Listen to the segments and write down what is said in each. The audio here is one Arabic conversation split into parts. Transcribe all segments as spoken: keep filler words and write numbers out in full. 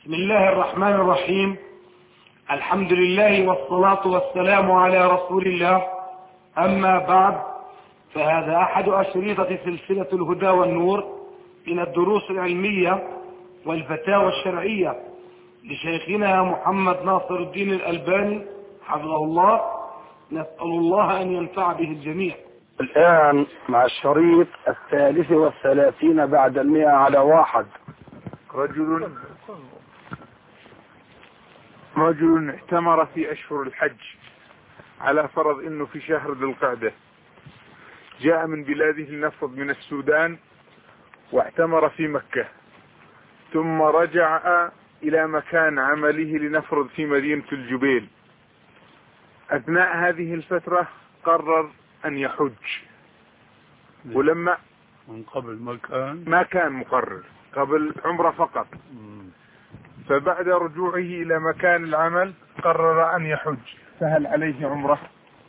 بسم الله الرحمن الرحيم. الحمد لله والصلاة والسلام على رسول الله. أما بعد، فهذا أحد أشرطة سلسلة الهدى والنور من الدروس العلمية والفتاوى الشرعية لشيخنا محمد ناصر الدين الألباني حفظه الله. نسأل الله أن ينفع به الجميع. الآن مع الشريط الثالث والثلاثين بعد المئة على واحد. رجل رجل اعتمر في أشهر الحج على فرض أنه في شهر ذي القعدة، جاء من بلاده لنفرض من السودان واعتمر في مكة، ثم رجع إلى مكان عمله لنفرض في مدينة الجبيل. أثناء هذه الفترة قرر أن يحج، ولما من قبل ما كان ما كان مقرر، قبل عمره فقط، فبعد رجوعه إلى مكان العمل قرر أن يحج، فهل عليه عمره؟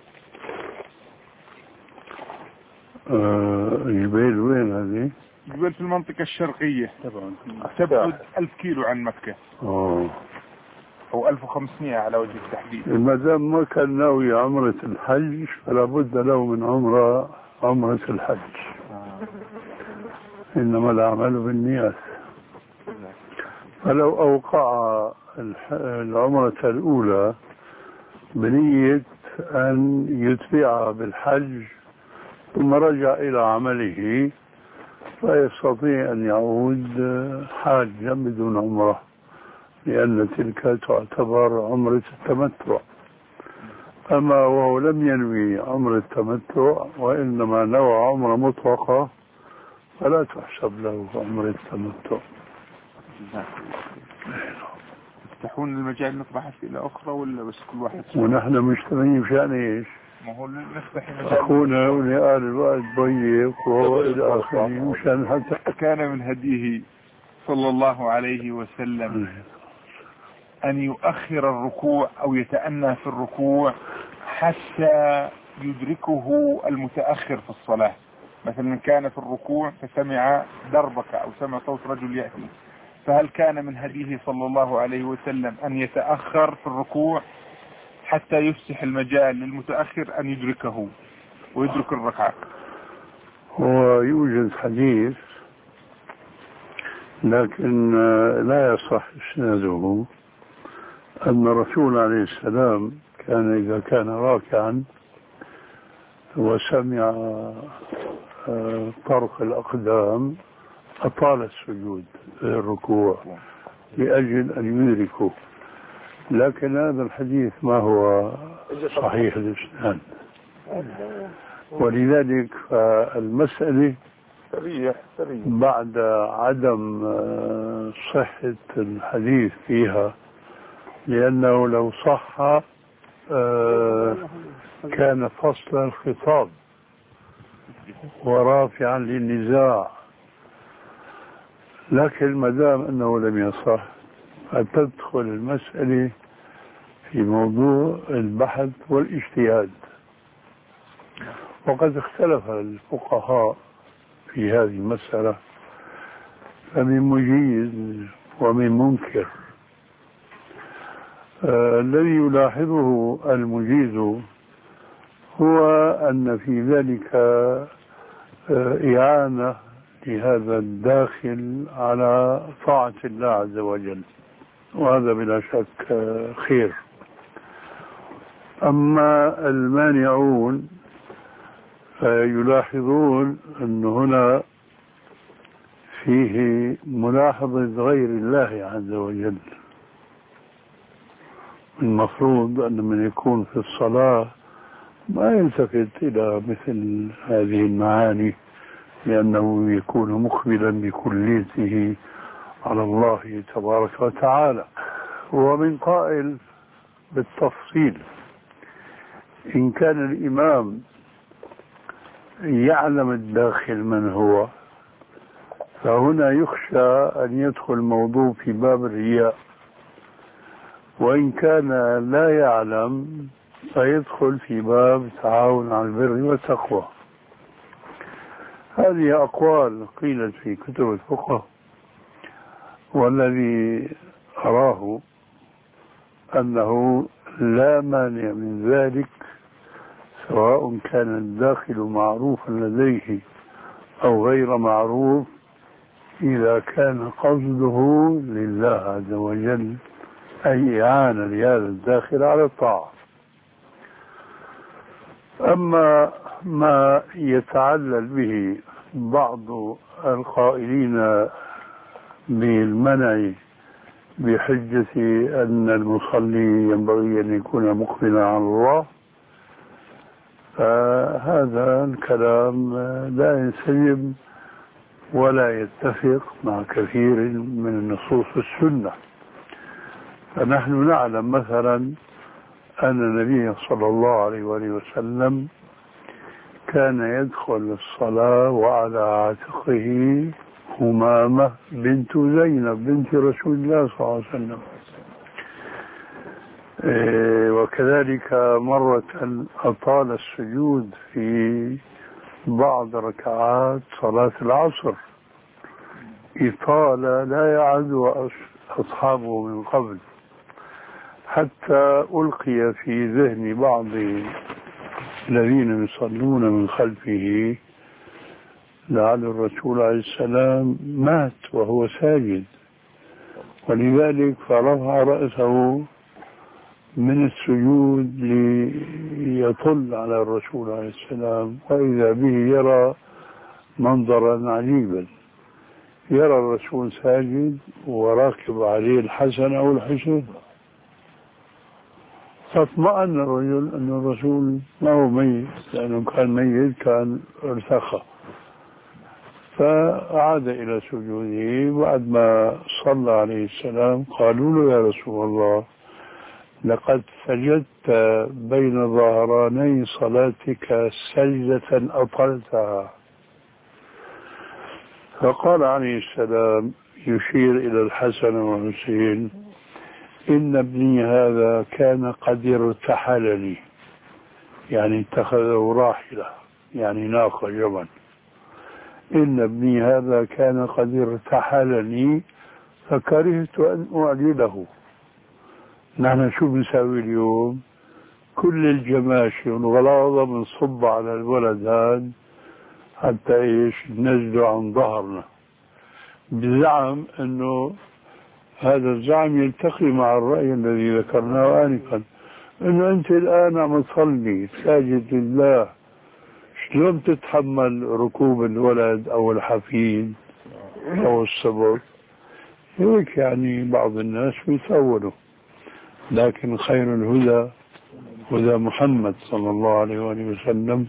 آه جبيل وين هذه؟ جبيل في المنطقة الشرقية طبعا، تبعد ألف كيلو عن مكة، اه أو ألف وخمسمائة على وجه التحديد. ما دام ما كان ناوي عمرة الحج فلا بد له من عمرة عمرة الحج. آه. إنما الأعمال بالنيات. فلو أوقع العمرة الأولى بنية أن يتبعها بالحج ثم رجع إلى عمله فيستطيع أن يعود حاجا بدون عمرة، لأن تلك تعتبر عمرة التمتع. أما وهو لم ينوي عمرة التمتع وإنما نوى عمرة مطلقة فلا تحسب له عمرة التمتع. تفتحون المجال نطرح أسئلة أخرى ولا بس كل واحد؟ ونحن مجتمعين مشان إيش؟ ما هو نفتح المجال. أخونا ولقال الوقت ضيق وهو إلى آخره، مشان حتى كان من هديه صلى الله عليه وسلم أن يؤخر الركوع أو يتأنى في الركوع حتى يدركه المتأخر في الصلاة. مثلا كان في الركوع فسمع دربك أو سمع صوت رجل يأتي، فهل كان من هديه صلى الله عليه وسلم أن يتأخر في الركوع حتى يفسح المجال للمتأخر أن يدركه ويدرك الركعة؟ هو يوجد حديث لكن لا يصح إسناده أن الرسول عليه السلام كان إذا كان راكعا وسمع طرق الأقدام أطال السجود الركوع لأجل أن يدركه، لكن هذا الحديث ما هو صحيح الإسناد، ولذلك فالمسألة بعد عدم صحة الحديث فيها، لأنه لو صح كان فصل الخطاب ورافعا للنزاع، لكن ما دام أنه لم يصح فتدخل المسألة في موضوع البحث والاجتهاد. وقد اختلف الفقهاء في هذه المسألة، فمن مجيز ومن منكر. آه الذي يلاحظه المجيز هو أن في ذلك آه إعانة لهذا الداخل على طاعة الله عز وجل، وهذا بلا شك آه خير. أما المانعون يلاحظون أن هنا فيه ملاحظة غير الله عز وجل. المفروض أن من يكون في الصلاة ما يلتفت إلى مثل هذه المعاني، لأنه يكون مقبلا بكليته على الله تبارك وتعالى. ومن قائل بالتفصيل إن كان الإمام يعلم الداخل من هو، فهنا يخشى أن يدخل الموضوع في باب الرياء، وإن كان لا يعلم فيدخل في باب التعاون على البر والتقوى. هذه أقوال قيلت في كتب الفقه، والذي أنه لا مانع من ذلك سواء كان الداخل معروفا لديه أو غير معروف إذا كان قصده لله عز وجل أي إعانة لهذا الداخل على الطاعة. أما ما يتعلل به بعض القائلين بالمنع بحجة أن المصلي ينبغي أن يكون مقبلا على الله، فهذا الكلام لا ينسجم ولا يتفق مع كثير من نصوص السنة. فنحن نعلم مثلا أن النبي صلى الله عليه وآله وسلم كان يدخل الصلاة وعلى عاتقه همامة بنت زينب بنت رسول الله صلى الله عليه وسلم. وكذلك مرة أطال السجود في بعض ركعات صلاة العصر إطالة لا يعد أصحابه من قبل، حتى ألقي في ذهن بعض الذين يصلون من خلفه لعل الرسول عليه السلام مات وهو ساجد، ولذلك فرفع رأسه من السجود ليطل على الرسول عليه السلام، وإذا به يرى منظرا عجيبا، يرى الرسول ساجد وراكب عليه الحسن أو الحسين، فاطمأن الرجل أن الرسول ما هو ميت، لأنه كان ميت كان ارتخى، فعاد إلى سجوده. بعد ما صلى عليه السلام قالوا له يا رسول الله لقد سجدت بين ظهراني صلاتك سجدة أطلتها، فقال عليه السلام يشير إلى الحسن والحسين إن ابني هذا كان قد ارتحلني، يعني اتخذه راحلة يعني ناقة جمل، إن ابني هذا كان قد ارتحلني فكرهت أن أعلله. نحن شو بنسوي اليوم؟ كل الجماشي والغلاظة بنصب على الولد هذا حتى ايش نزله عن ظهرنا، بزعم انه هذا الزعم يلتقي مع الرأي الذي ذكرناه آنفا، انه انت الان عم تصلي ساجد لله، شلون تتحمل ركوب الولد او الحفيد او الصبر؟ هيك يعني بعض الناس بيتأولوا، لكن خير الهدى هدى محمد صلى الله عليه وآله وسلم.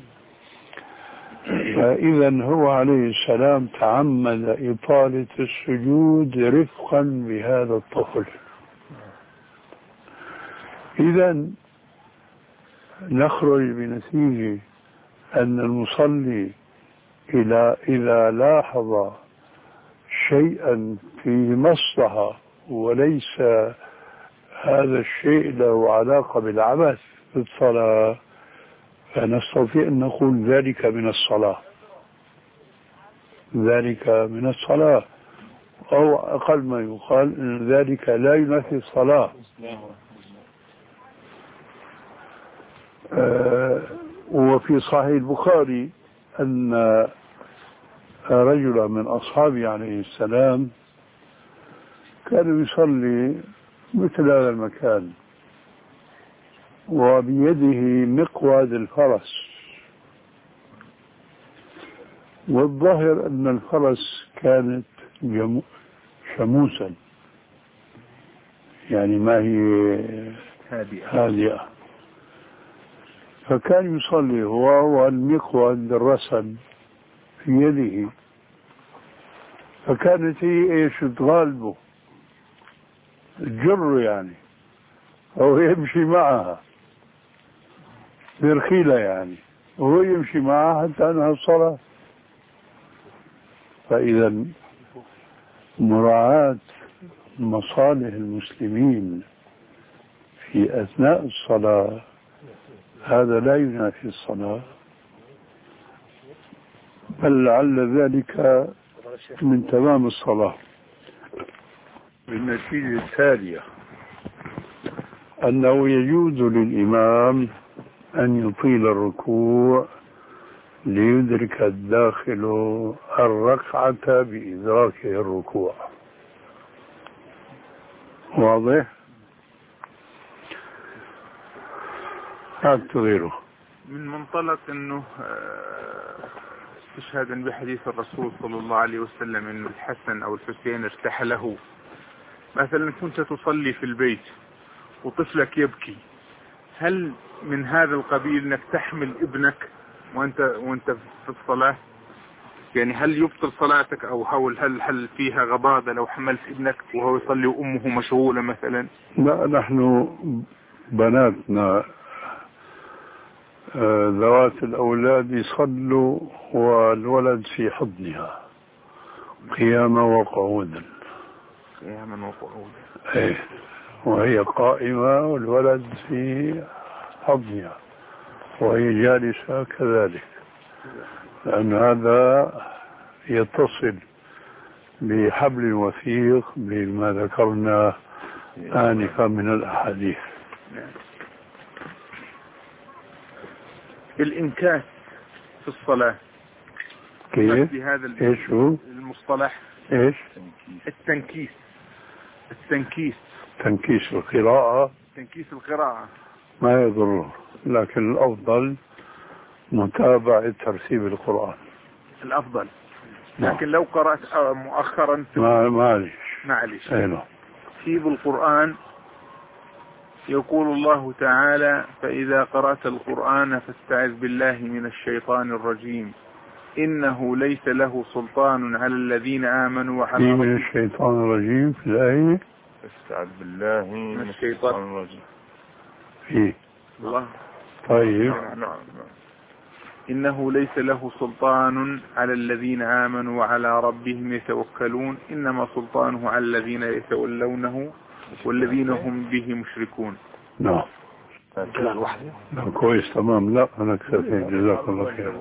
فإذا هو عليه السلام تعمد إطالة السجود رفقا بهذا الطفل. إذا نخرج بنتيجة أن المصلي إلى إذا لاحظ شيئا فيه مصلحة وليس هذا الشيء له علاقة بالعبث في الصلاة فنستطيع أن نقول ذلك من الصلاة، ذلك من الصلاة، أو أقل ما يقال أن ذلك لا ينافي الصلاة. آه وفي صحيح البخاري أن رجلا من أصحابه عليه السلام كان يصلي مثل هذا المكان وبيده مقود الفرس، والظاهر أن الفرس كانت شموسا يعني ما هي هادئة، فكان يصلي هو والمقود الرسم في يده، فكانت هي ايش تغالبه تجره يعني، أو يمشي معها برخيلة يعني، وهو يمشي معها حتى أنهى الصلاة. فإذا مراعاة مصالح المسلمين في أثناء الصلاة هذا لا ينافي الصلاة، بل لعل ذلك من تمام الصلاة. بالنتيجة التالية أنه يجوز للإمام أن يطيل الركوع ليدرك الداخل الركعة بإدراكه الركوع. واضح؟ هات غيره. من منطلق أنه استشهادا بحديث الرسول صلى الله عليه وسلم أنه الحسن أو الحسين ارتحله، مثلا كنت تصلي في البيت وطفلك يبكي، هل من هذا القبيل انك تحمل ابنك وانت وانت في الصلاة؟ يعني هل يبطل صلاتك او هل هل هل فيها غضاضة لو حملت ابنك وهو يصلي وامه مشغولة مثلا؟ لا، نحن بناتنا ذوات الأولاد يصلوا والولد في حضنها قياما وقعودا. قياما وقعودا. ايه، وهي قائمة والولد في حضنها وهي جالسة كذلك، لأن هذا يتصل بحبل وثيق بما ذكرنا آنفا من الأحاديث. الإنكاس في الصلاة كيف؟ بهذا ايش هو المصطلح؟ ايش؟ التنكيس. التنكيس تنكيس القراءة. تنكيس القراءة ما يضر، لكن الأفضل متابعة ترتيب القرآن. الأفضل. نعم. لكن لو قرأت مؤخرا ما معلش معلش ايوه في بالقرآن يقول الله تعالى: فإذا قرأت القرآن فاستعذ بالله من الشيطان الرجيم إنه ليس له سلطان على الذين آمنوا وعلى من الشيطان الرجيم في الآية. استعذ بالله من الشيطان الرجيم فيه الله. طيب. إنه ليس له سلطان على الذين آمنوا وعلى ربهم يتوكلون إنما سلطانه على الذين يتولونه والذين هم به مشركون. نعم. لا كويس تمام. لا أنا كفيت، جزاك الله خير.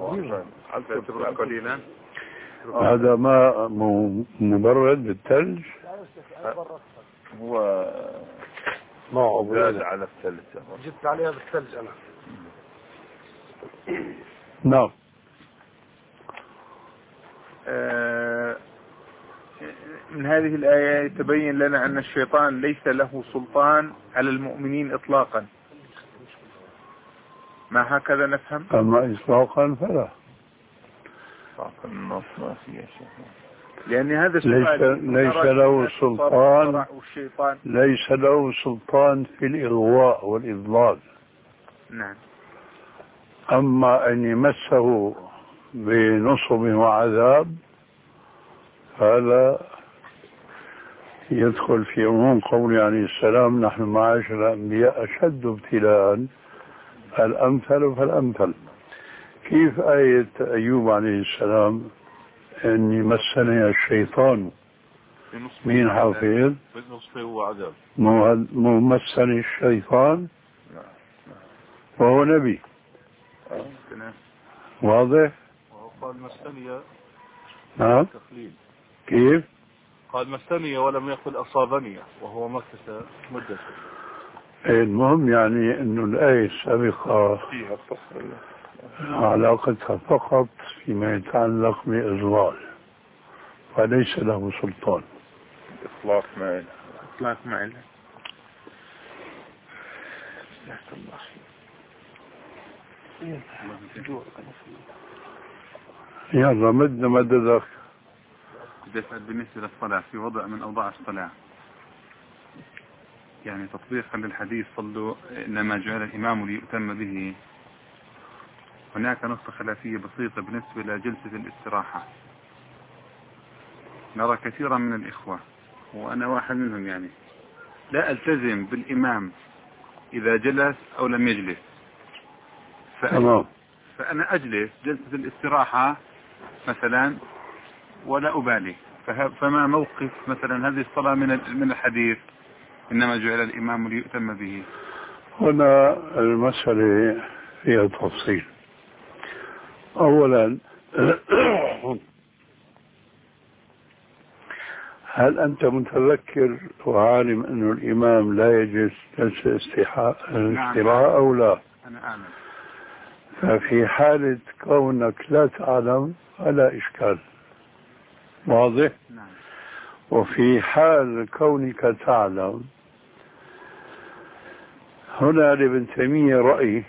هذا ماء مبرد بالثلج. هو ما زاد على الثلج، جبت عليها بالثلج أنا. نعم. من هذه الآية يتبين لنا أن الشيطان ليس له سلطان على المؤمنين إطلاقا. ما هكذا نفهم؟ أما إطلاقا فلا. النص ما فيه شيء. لأن هذا ليس, ليس له سلطان ليس له سلطان في الإغواء والإضلال. نعم. أما أن يمسه بنصب وعذاب هذا يدخل في عموم قول عليه السلام: نحن معاشر الأنبياء أشد ابتلاء الأمثل فالأمثل. كيف آية أيوب عليه السلام أن يمسني الشيطان مين حافظ ممسني الشيطان وهو نبي واضح. قال مسني. نعم. كيف قال مسني ولم يقل أصابني وهو مكث مدة. المهم يعني انه الآية السابقة فيها التصل علاقتها فقط فيما يتعلق بإضلال، فليس له سلطان. إطلاق ما إله. إطلاق ما إله. يلا مد مددك. بالنسبة للصلاة في وضع من أوضاع الصلاة، يعني تطبيقا للحديث صلوا إنما جعل الإمام ليؤتم به، هناك نقطة خلافية بسيطة بالنسبة لجلسة الاستراحة. نرى كثيرا من الإخوة وأنا واحد منهم يعني لا ألتزم بالإمام إذا جلس أو لم يجلس، فأنا, فأنا أجلس جلسة الاستراحة مثلا ولا أبالي. فما موقف مثلا هذه الصلاة من من الحديث إنما جعل الإمام ليؤتم به؟ هنا المسألة فيها تفصيل. أولا هل أنت متذكر وعالم أن الإمام لا يجلس جلسة استراحة أو لا؟ أنا أعلم. ففي حالة كونك لا تعلم فلا إشكال. واضح؟ نعم. وفي حال كونك تعلم، هنا لابن تيمية رأي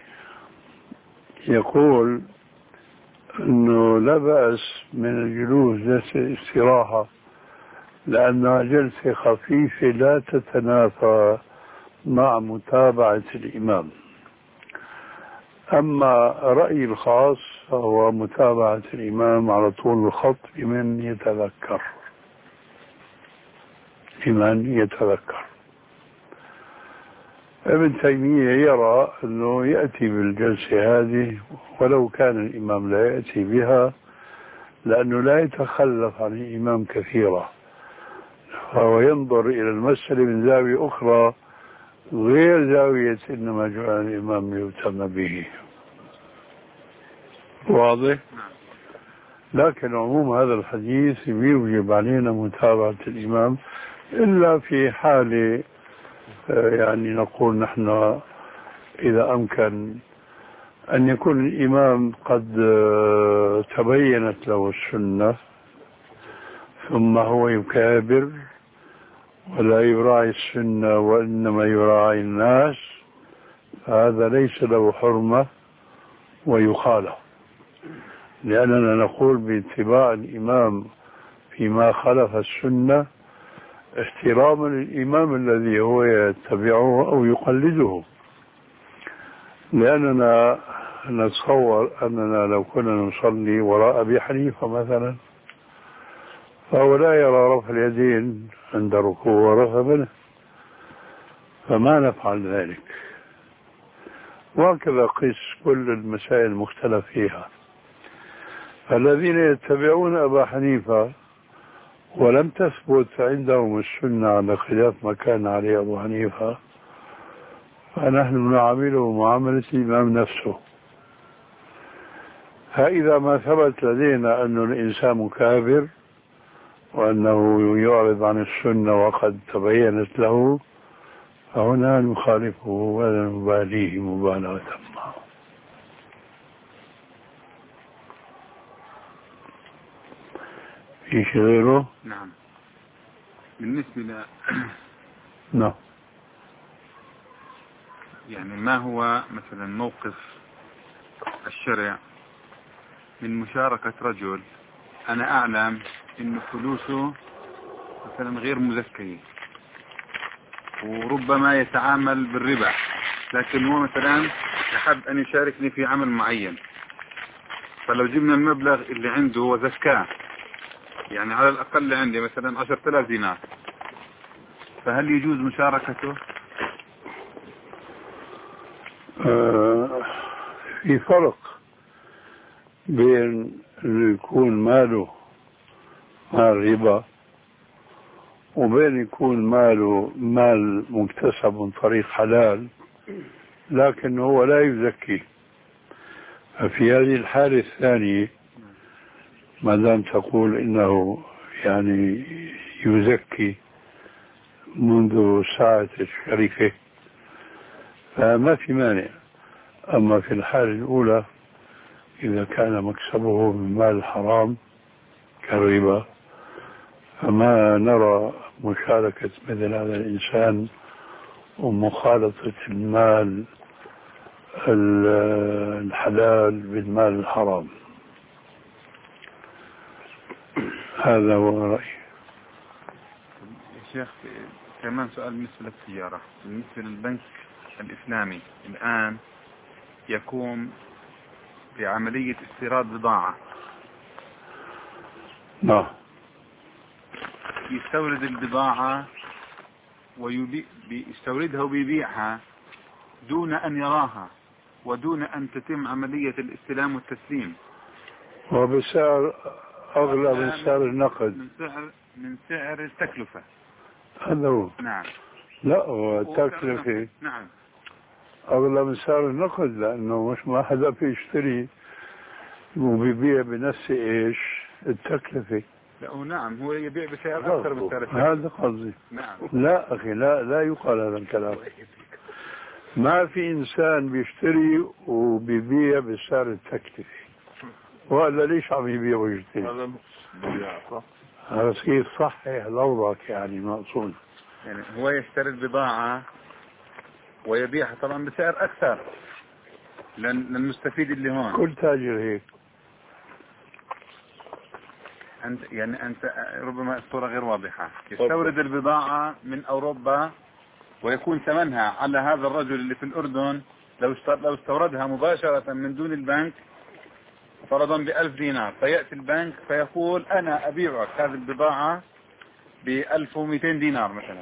يقول أنه لا بأس من الجلوس جلسة استراحة لأنها جلسة خفيفة لا تتنافى مع متابعة الإمام. أما رأيي الخاص هو متابعة الإمام على طول الخط بمن يتذكر بمن يتذكر ابن تيمية يرى أنه يأتي بالجلسة هذه ولو كان الإمام لا يأتي بها، لأنه لا يتخلف عن الإمام كثيرا، فهو ينظر إلى المسألة من زاوية أخرى غير زاوية إنما جعل الإمام ليهتم به. واضح؟ لكن عموم هذا الحديث يوجب علينا متابعة الإمام إلا في حال يعني نقول نحن إذا أمكن أن يكون الإمام قد تبينت له السنة ثم هو يكابر ولا يراعي السنة وإنما يراعي الناس، هذا ليس له حرمة ويخالف، لأننا نقول باتباع الإمام فيما خالف السنة احتراما للإمام الذي هو يتبعه أو يقلده. لأننا نتصور أننا لو كنا نصلي وراء أبي حنيفة مثلا فهو لا يرى رفع اليدين عند ركوع ورفع منه، فما نفعل ذلك. وهكذا قيس كل المسائل المختلف فيها. الذين يتبعون أبا حنيفة ولم تثبت عندهم السنة على خلاف ما كان عليه أبو حنيفة فنحن نعامله معاملة الإمام نفسه. فإذا ما ثبت لدينا أن الإنسان مكابر وأنه يعرض عن السنة وقد تبينت له فهنا نخالفه ولا نباليه مبالاة معه. في شيء غيره؟ نعم. بالنسبة ل نعم، يعني ما هو مثلا موقف الشرع من مشاركة رجل أنا أعلم إن فلوسه مثلا غير مزكية وربما يتعامل بالربا، لكن هو مثلا يحب أن يشاركني في عمل معين، فلو جبنا المبلغ اللي عنده وزكاه يعني على الأقل عندي مثلا عشرة آلاف دينار، فهل يجوز مشاركته؟ آه في فرق بين اللي يكون ماله مال ربا وبين يكون ماله مال مكتسب من طريق حلال لكن هو لا يزكي. ففي هذه الحالة الثانية ما دام تقول إنه يعني يزكي منذ ساعة الشركة فما في مانع. أما في الحالة الأولى إذا كان مكسبه من مال حرام كالربا فما نرى مشاركة مثل هذا الإنسان ومخالطة المال الحلال بالمال الحرام. هذا هو رأيي. يا شيخ كمان سؤال بالنسبة للتجارة، بالنسبة للبنك الإسلامي الآن يقوم بعملية استيراد بضاعة. نعم. يستورد البضاعة ويستوردها ويبيعها دون أن يراها ودون أن تتم عملية الاستلام والتسليم، وبسعر أغلى من سعر النقد، من سعر من سعر التكلفة. هذا هو. نعم. لا هو التكلفة نعم أغلى من سعر النقد لأنه مش ما حدا بيشتري وبيبيع بنفس إيش التكلفة. لا هو نعم هو يبيع بسعر أكثر من سعر التكلفة. هذا قصدي. نعم. لا أخي لا لا يقال هذا الكلام. ما في إنسان بيشتري وبيبيع بسعر التكلفة، ولا ليش عم يبيع ويشتري؟ هذا كيف صحح لوضعك يعني مقصود. يعني هو يشتري البضاعة ويبيعها طبعا بسعر أكثر للمستفيد اللي هون. كل تاجر هيك. أنت يعني أنت ربما الصورة غير واضحة. يستورد البضاعة من أوروبا ويكون ثمنها على هذا الرجل اللي في الأردن لو لو استوردها مباشرة من دون البنك فرضا بألف دينار، فيأتي البنك فيقول أنا أبيعك هذه البضاعة بألف ومئتين دينار مثلا.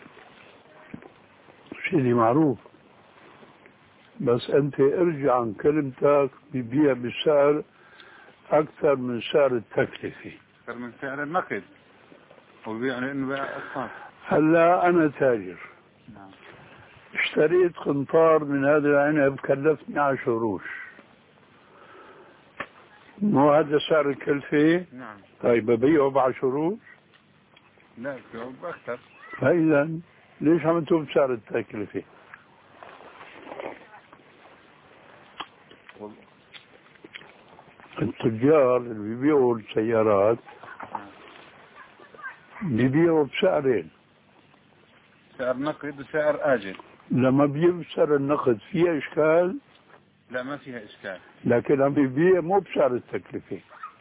شيء معروف، بس أنت ارجع عن كلمتك ببيع بسعر أكثر من سعر التكلفة، أكثر من سعر النقد، وبيع لأنه بيع أصلا. هلا أنا تاجر. نعم. اشتريت قنطار من هذا العنب كلفني عشر قروش، مو هذا سعر الكلفة؟ نعم. طيب ببيعه بعشر قروش؟ لا ببيعه بأكثر. فإذا ليش عملتوه بسعر التكلفة؟ التجار اللي بيبيعوا السيارات بيبيعوا بسعرين، سعر نقد وسعر آجل. لما بيبيع بسعر النقد فيها إشكال؟ لا ما فيها إشكال، لكن عم بيبيع مو بسعر التكلفة.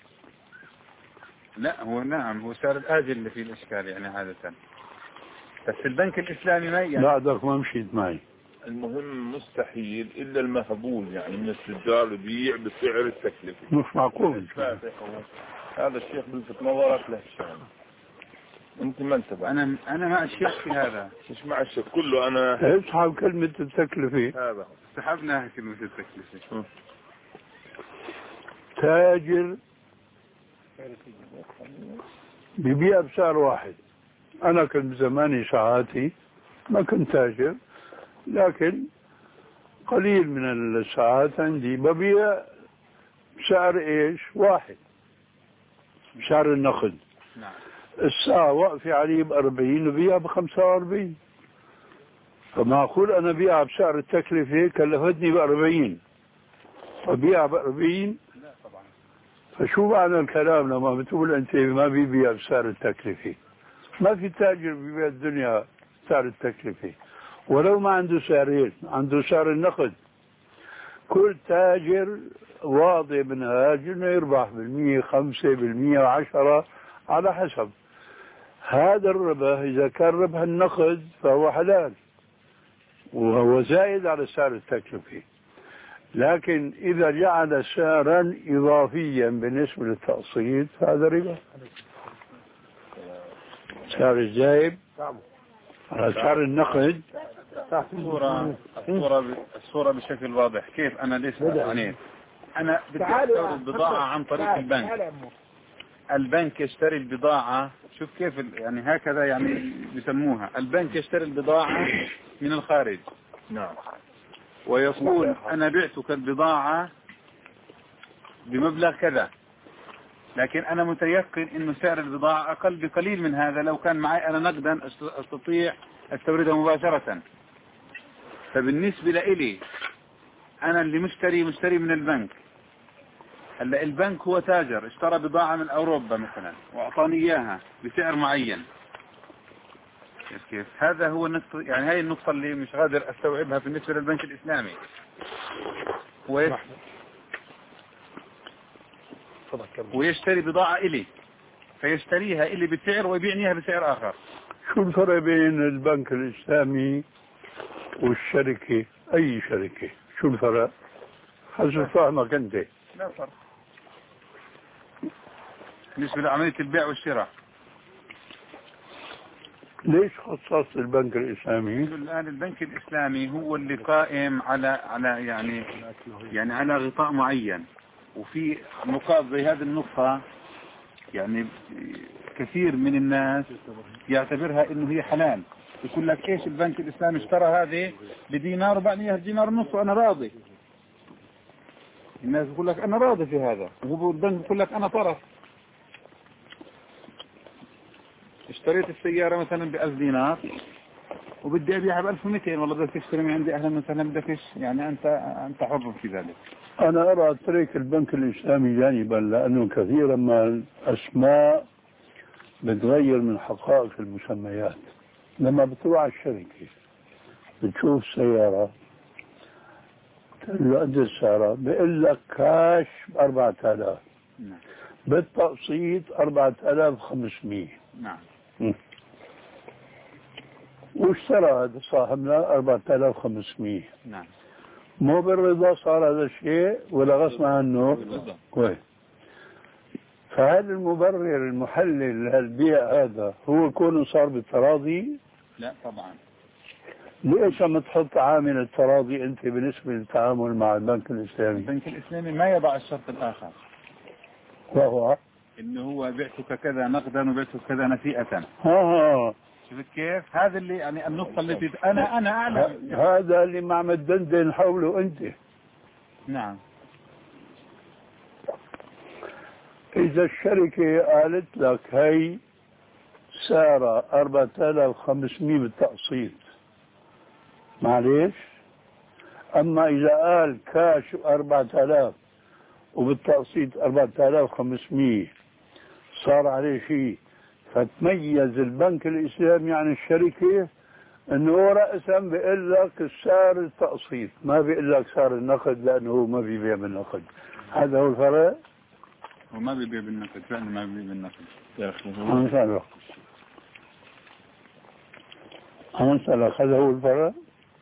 لا هو نعم هو سعر الآجل اللي فيه الإشكال يعني عادة، بس البنك الإسلامي ما يعني. بعدك ما مشيت معي. المهم مستحيل إلا المهبول يعني من التجار يبيع بسعر التكلفة. مش معقول. هذا الشيخ بلفت نظرك لهالشان، انت ما انتبه. انا انا مع الشيخ في هذا. مش مع الشيخ كله، انا اسحب كلمة التكلفة. هذا سحبناها كلمة التكلفة. تاجر ببيع بسعر واحد. انا كنت بزماني ساعاتي ما كنت تاجر، لكن قليل من الساعات عندي ببيع بسعر ايش؟ واحد، بسعر النقد. نعم. الساعة واقفة عليه بأربعين وبيع بخمسة وأربعين، فمعقول أنا بيع بسعر التكلفة كلفتني بأربعين وبيع بأربعين؟ لا طبعا. فشو معنى الكلام لما بتقول أنت ما بيبيع بسعر التكلفة؟ ما في تاجر بيبيع الدنيا بسعر التكلفة، ولو ما عنده سعرين، عنده سعر النقد. كل تاجر واضح منهاج انه يربح بالمية، خمسة بالمية، وعشرة على حسب. هذا الربح اذا كان ربح النقد فهو حلال وهو زائد على سعر التكلفة، لكن اذا جعل سعرا اضافيا بالنسبة للتقسيط فهذا ربا. سعر الزايد على سعر النقد. الصورة الصورة الصورة بشكل واضح. كيف أنا ليش يعني أنا بدي أستورد بضاعة عن طريق البنك، البنك يشتري البضاعة. شوف كيف يعني هكذا يعني بيسموها، البنك يشتري البضاعة من الخارج. نعم. ويقول أنا بعتك البضاعة بمبلغ كذا، لكن أنا متيقن إنه سعر البضاعة أقل بقليل من هذا. لو كان معي أنا نقدا أستطيع استوردها مباشرة. فبالنسبة لي أنا اللي مشتري مشتري من البنك. هلا البنك هو تاجر اشترى بضاعة من أوروبا مثلا وأعطاني إياها بسعر معين. كيف كيف هذا هو النقطة، يعني هاي النقطة اللي مش قادر أستوعبها بالنسبة للبنك الإسلامي. هو ويشتري بضاعة إلي فيشتريها إلي بسعر ويبيعنيها بسعر آخر. شو الفرق بين البنك الإسلامي والشركة؟ أي شركة؟ شو الفرق؟ حسب فهمك أنت. لا فرق بالنسبة لعملية البيع والشراء. ليش خصص البنك الإسلامي؟ الآن البنك الإسلامي هو اللي قائم على على يعني يعني على غطاء معين، وفي نقاط زي هذه النقطة يعني كثير من الناس يعتبرها إنه هي حلال. يقول لك إيش البنك الإسلامي اشترى هذه بدينار وبعدين دينار ونص وأنا راضي. الناس يقول لك أنا راضي في هذا، وهو البنك يقول لك أنا طرف. اشتريت السيارة مثلا بألف دينار وبدي أبيعها بألف ومئتين، والله بدك تشتري من عندي أهلا وسهلا، بدك يعني أنت أنت حر في ذلك. أنا أرى ترك البنك الإسلامي جانبا، لأنه كثيرا ما الأسماء بتغير من حقائق المسميات. لما بتروح على الشركة بتشوف سيارة تقول له قد السيارة، بيقول لك كاش بأربعة آلاف، نعم. بالتقسيط أربعة آلاف وخمسمية. نعم. واشترى هذا صاحبنا أربعة آلاف وخمسمية. نعم. مو بالرضا صار هذا الشيء ولا غصب عنه؟ كويس. فهل المبرر المحلل للبيع هذا هو كونه صار بالتراضي؟ لا طبعا. ليش عم تحط عامل التراضي انت بالنسبه للتعامل مع البنك الاسلامي؟ البنك الاسلامي ما يضع الشرط الاخر، وهو انه هو بعتك كذا نقدا وبعتك كذا نسيئة. ها شفت كيف؟ هذا اللي يعني النقطة التي انا انا اعلم. هذا اللي ما عم تدندن حوله انت. نعم. اذا الشركة قالت لك هي سعرها أربعة آلاف وخمسمية بالتقسيط، معليش. اما اذا قال كاش أربعة آلاف وبالتقسيط أربعة آلاف وخمسمية صار عليه شيء، فتميز البنك الاسلامي عن الشركة انه رأسا بيقول لك السعر التقسيط، ما بيقول لك سعر النقد، لانه هو ما بيبيع بالنقد. هذا هو الفرق. هو ما بيبيع بالنقد، فعلا ما بيبيع بالنقد يا اخي. أنسألك أنسألك هذا هو الفرق.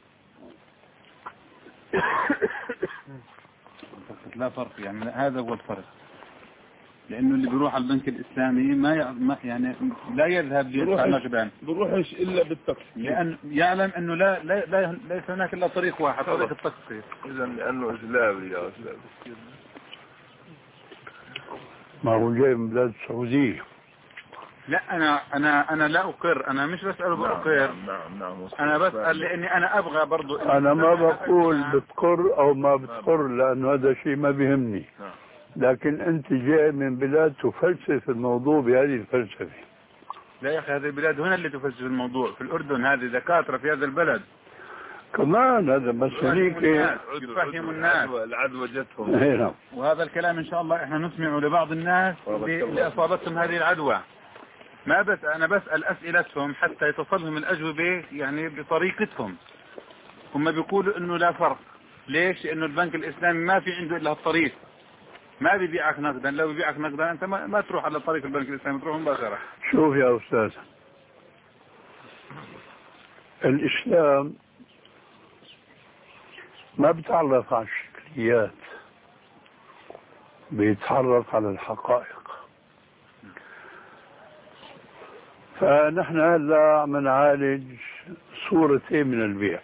لا فرق، يعني هذا هو الفرق. لانه اللي بيروح على البنك الاسلامي ما يعني لا يذهب ليدفع نقدا، بروحش الا بالتقسيط، لان يعلم انه لا لا, لا ليس هناك الا طريق واحد، طريق التقسيط. اذا لانه اسلامي يا اسلام. ما هو جاي من بلاد السعودية. لا انا انا انا لا اقر، انا مش بسأله بأقر. نعم نعم نعم. انا بسأل لاني انا ابغى برضو. انا ما بقول بتقر او ما بتقر، لانه هذا شيء ما بيهمني. لكن انت جاي من بلاد تفلسف الموضوع بهذه الفلسفة. لا يا اخي، هذه البلاد هنا اللي تفلسف الموضوع، في الاردن هذه دكاترة في هذا البلد كمان. هذا بس هنيك يفهم الناس العدوى جتهم. وهذا الكلام ان شاء الله احنا نسمعه لبعض الناس اللي اصابتهم هذه العدوى. ما بس انا بسأل اسئلتهم حتى يتصلهم الاجوبة يعني بطريقتهم. هم بيقولوا انه لا فرق. ليش؟ لانه البنك الاسلامي ما في عنده الا الطريق، ما بيبيعك نقدا. لو بيبيعك نقدا انت ما, ما تروح على طريق البنك الاسلامي، تروح مباشرة. شوف يا استاذ، الاسلام ما بيتعرف على الشكليات، بيتعرف على الحقائق. فنحن هلا عم نعالج صورتين من البيع.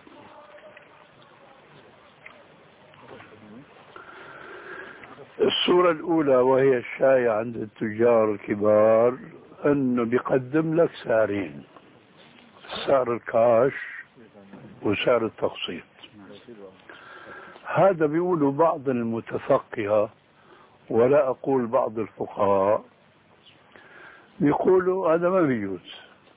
الصورة الأولى وهي الشائعة عند التجار الكبار، أنه بيقدم لك سعرين، سعر الكاش وسعر التقسيط. هذا بيقولوا بعض المتفقهة، ولا أقول بعض الفقهاء، بيقولوا هذا ما بيجوز.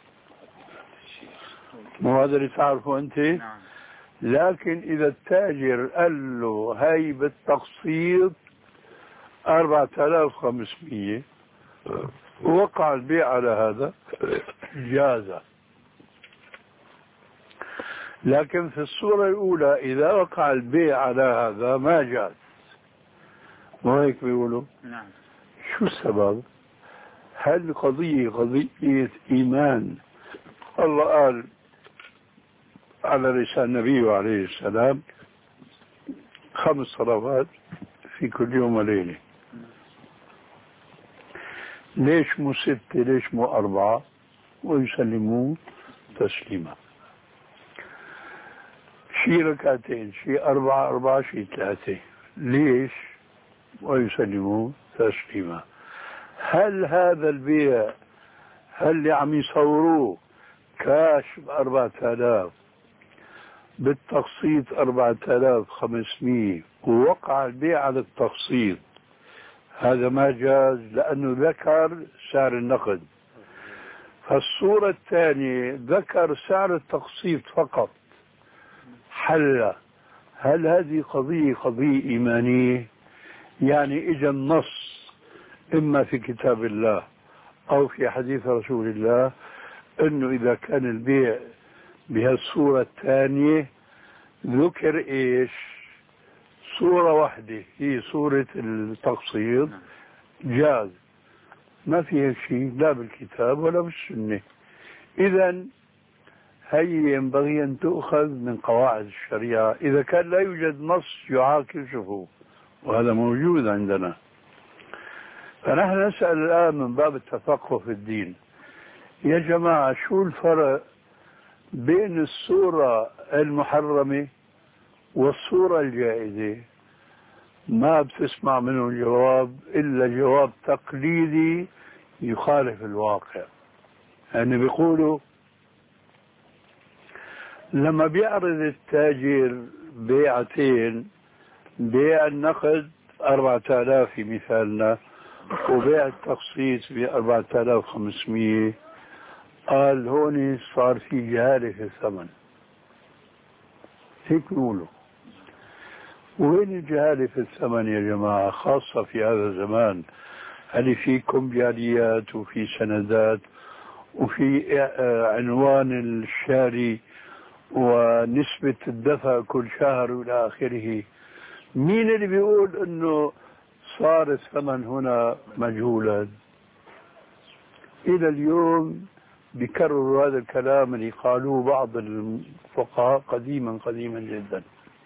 مو هذا اللي تعرفه أنت؟ لكن إذا التاجر قال له هاي بالتقسيط أربعة آلاف وخمسمية ووقع البيع على هذا جاز. لكن في الصورة الأولى إذا وقع البيع على هذا ما جاز. وهيك بيقولوا. نعم. شو السبب؟ هل قضية قضية إيمان؟ الله قال على لسان نبيه عليه السلام خمس صلوات في كل يوم وليلة. ليش مو ستة؟ ليش مو أربعة؟ ويسلمون تسليما. شي ركعتين، شي أربعة أربعة، شي ثلاثة. ليش؟ ويسلمون تسليما. هل هذا البيع هل اللي عم يصوروه كاش بأربعة آلاف بالتقسيط أربعة آلاف وخمسمية ووقع البيع على التقسيط، هذا ما جاز لأنه ذكر سعر النقد. الصورة الثانية ذكر سعر التقسيط فقط حل. هل هذه قضية قضية إيمانية؟ يعني إجا النص إما في كتاب الله أو في حديث رسول الله أنه إذا كان البيع بهالصورة الثانية ذكر إيش؟ صورة واحدة هي صورة التقسيط جاز، ما فيها شيء لا بالكتاب ولا بالسنة. إذا هي ينبغي أن تؤخذ من قواعد الشريعة إذا كان لا يوجد نص يعاكسه، وهذا موجود عندنا. فنحن نسأل الآن من باب التفقه في الدين، يا جماعة شو الفرق بين الصورة المحرمة والصورة الجائزة؟ ما بتسمع منه الجواب إلا جواب تقليدي يخالف الواقع. يعني بيقولوا لما بيعرض التاجر بيعتين، بيع النقد أربعة آلاف في مثالنا وبيع التقسيط بأربعة آلاف وخمسمية، قال هون صار في جهالة في الثمن. هيك نقوله. وين الجهالة في الثمن يا جماعة، خاصة في هذا الزمان؟ هل في كمبياليات وفي سندات وفي عنوان الشاري ونسبة الدفع كل شهر وإلى آخره؟ مين اللي بيقول إنه صار الثمن هنا مجهولا؟ إلى اليوم بيكرروا هذا الكلام اللي قالوه بعض الفقهاء قديما قديما جدا.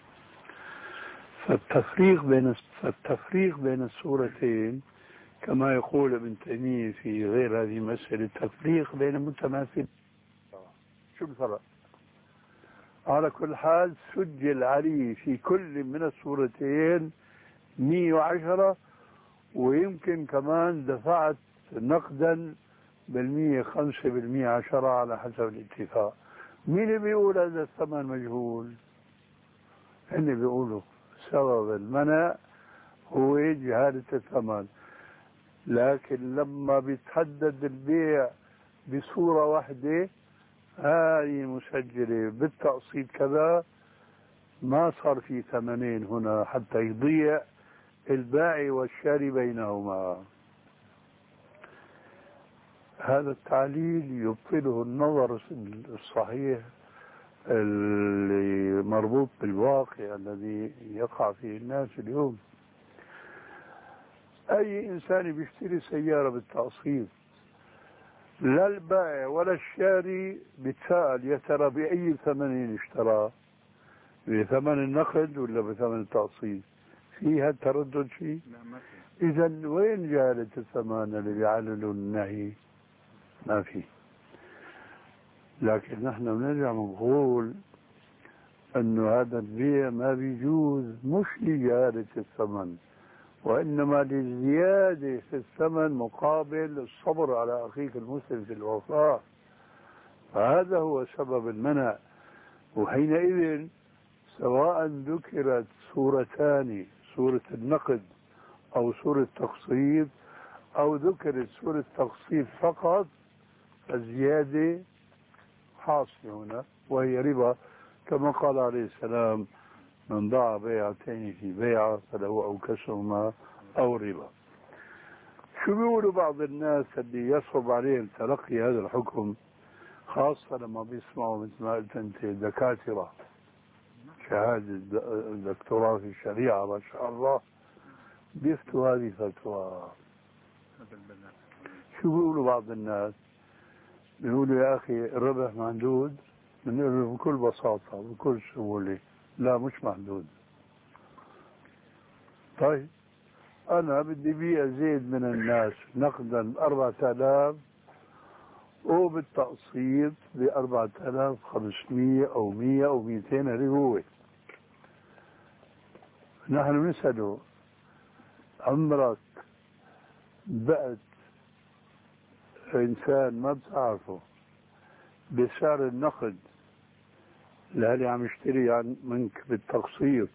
فالتفريق بين فالتفريق بين الصورتين كما يقول ابن تيمية في غير هذه المسألة التفريق بين متماثلين. شو الفرق؟ على كل حال سجل عليه في كل من الصورتين مئة وعشرة، ويمكن كمان دفعت نقدا بالمية خمسة بالمية عشرة على حسب الاتفاق. مين اللي بيقول هذا الثمن مجهول؟ هن بيقولوا سبب المنع هو جهالة الثمن، لكن لما بيتحدد البيع بصورة واحدة هاي مسجلة بالتقسيط كذا، ما صار في ثمنين هنا حتى يضيع البائع والشاري بينهما. هذا التعليل يبطله النظر الصحيح اللي مربوط بالواقع الذي يقع فيه الناس اليوم. أي إنسان بيشتري سيارة بالتقسيط لا البائع ولا الشاري بيتساءل يا ترى بأي ثمن اشترى، بثمن النقد ولا بثمن التقسيط؟ فيها التردد شيء؟ إذا وين جهالة الثمن اللي بيعللوا النهي؟ ما في. لكن نحن بنرجع بنقول انه هذا البيع ما بيجوز مش لجهالة الثمن، وانما للزيادة في الثمن مقابل الصبر على اخيك المسلم في الوفاء. فهذا هو سبب المنع. وحينئذ سواء ذكرت صورتان، صورة النقد او صورة التقسيط، او ذكرت صورة التقسيط فقط، الزيادة حاصلة هنا وهي ربا، كما قال عليه السلام من ضاع بيعتين في بيعة فله أوكسهما أو ربا. شو بيقولوا بعض الناس اللي يصعب عليهم تلقي هذا الحكم، خاصة لما بيسمعوا مثل ما قلت أنت دكاترة شهادة دكتوراه في الشريعة ما شاء الله بيفتوا هذه فتوى. شو بيقولوا بعض الناس؟ بيقولوا يا أخي الربح محدود. بنقول له بكل بساطة بكل سهولة لا مش محدود. طيب أنا بدي بيع زيد من الناس نقدا بأربعة آلاف وبالتقسيط بأربعة آلاف خمسمية أو مية أو ميتين اللي هو. نحن نسأله عمرك بعت إنسان ما بتعرفه بسعر النقد لهالي عم يشتري عن منك بالتقسيط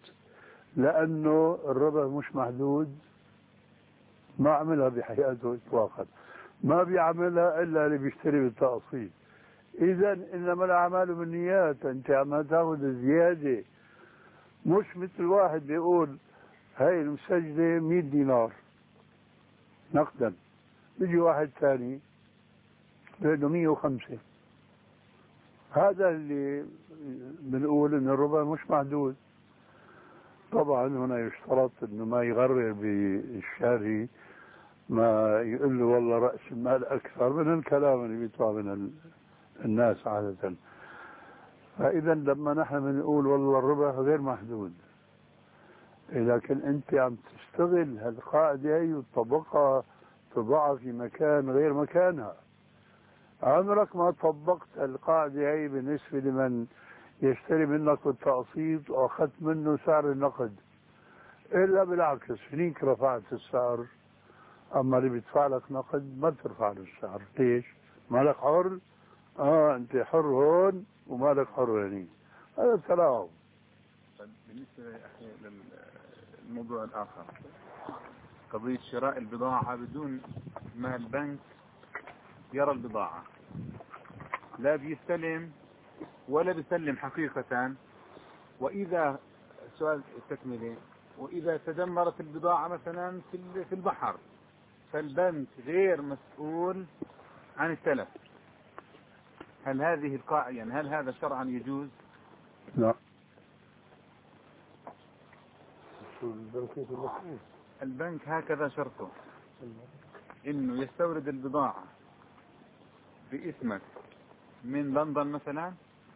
لأنه الربح مش محدود؟ ما عملها بحياته إطلاقا. ما بيعملها إلا اللي بيشتري بالتقسيط. إذا إنما الأعمال بالنيات. أنت عم تاخذ زيادة، مش مثل واحد بيقول هاي المسجلة مية دينار نقدا، بيجي واحد ثاني بده مية وخمسة. هذا اللي بنقول إن الربا مش محدود. طبعا هنا يشترط إنه ما يغرر بالشاري، ما يقول له والله رأس المال أكثر من الكلام اللي بيطلع من الناس عادة. فإذا لما نحن بنقول والله الربا غير محدود، لكن أنت عم تستغل هالقاعدة هي وتطبقها، تضعها في مكان غير مكانها. عمرك ما طبقت القاعدة هي بالنسبة لمن يشتري منك بالتقسيط وأخذت منه سعر النقد، إلا بالعكس فينيك رفعت السعر. أما اللي بيدفع لك نقد ما بترفع له السعر. ليش؟ مالك حر؟ آه أنت حر هون ومالك حر هني. هذا التلاعب. بالنسبة يا أخي للموضوع الآخر، قضية شراء البضاعة بدون ما البنك يرى البضاعة، لا بيستلم ولا بيسلم حقيقة. وإذا سؤال التكملة، وإذا تدمرت البضاعة مثلا في البحر فالبنك غير مسؤول عن التلف. هل هذه القاعدة يعني هل هذا شرعا يجوز؟ لا. البنك هكذا شرطه انه يستورد البضاعة باسمك من لندن مثلا،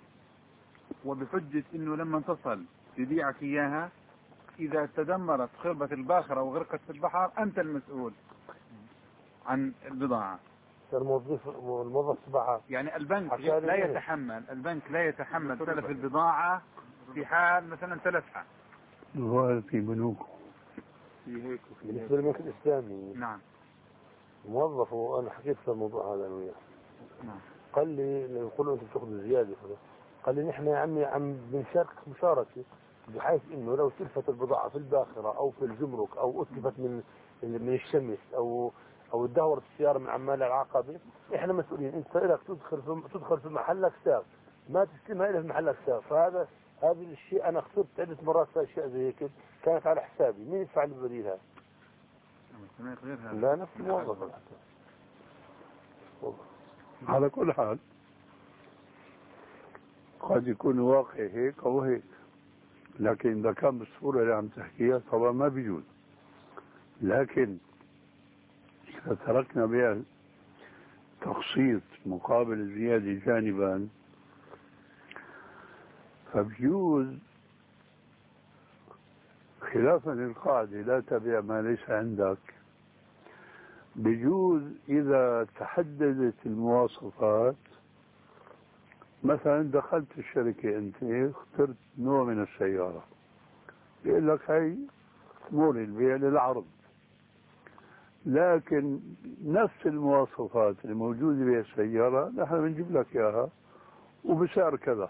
وبحجة انه لما تصل يبيعك اياها، اذا تدمرت خربت الباخرة وغرقت في البحر انت المسؤول عن البضاعة. الموظف الموظف تبعها يعني البنك لا يتحمل البنك لا يتحمل تلف البضاعة في حال مثلا تلفها. هو في بنوك في هيك وفي هيك. بالنسبة للبنك الإسلامي نعم. موظف، وأنا حكيت في الموضوع هذا أنا وياه. نعم. قال لي لما يقول له أنت بتاخذ زيادة، قال لي نحن يا عمي عم بنشارك مشاركة، بحيث إنه لو تلفت البضاعة في الباخرة أو في الجمرك أو أتلفت من من الشمس أو أو تدهورت السيارة من عمال العقبة، إحنا مسؤولين. أنت لك تدخل في تدخل في محلك ساغ، ما تستلمها إلا في محلك ساغ. فهذا هذا الشيء أنا خسرت عدة مرات في أشياء زي هيك كانت على حسابي. مين يدفع لي بديلها؟ لا نفس الموظف. على كل حال قد يكون واقع هيك أو هيك، لكن إذا كان بالصورة اللي عم تحكيها طبعا ما بيجوز. لكن إذا تركنا بها تقسيط مقابل الزيادة جانبا، فبيجوز خلافا للقاعدة لا تبيع ما ليس عندك. بيجوز إذا تحددت المواصفات، مثلا دخلت الشركة أنت اخترت نوع من السيارة، بيقول لك هي مول البيع للعرض، لكن نفس المواصفات الموجودة بها السيارة نحن بنجيب لك إياها وبسعر كذا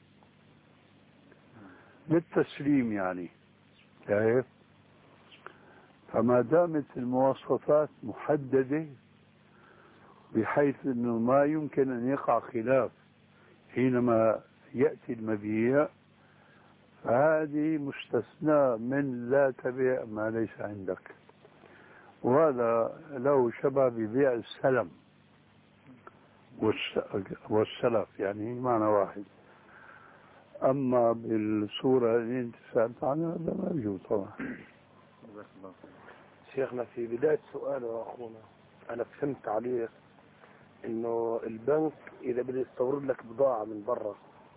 للتسليم يعني. شايف؟ فما دامت المواصفات محددة بحيث أنه ما يمكن أن يقع خلاف حينما يأتي المبيع، فهذه مستثنى من لا تبيع ما ليس عندك. وهذا له شبه ببيع السلم والسلف، يعني معنى واحد. أما بالصورة اللي انت سألت عنها هذا ما بيجوز طبعا. شيخنا في بداية سؤال أخونا أنا فهمت عليه إنه البنك إذا بده يستورد لك بضاعة من برا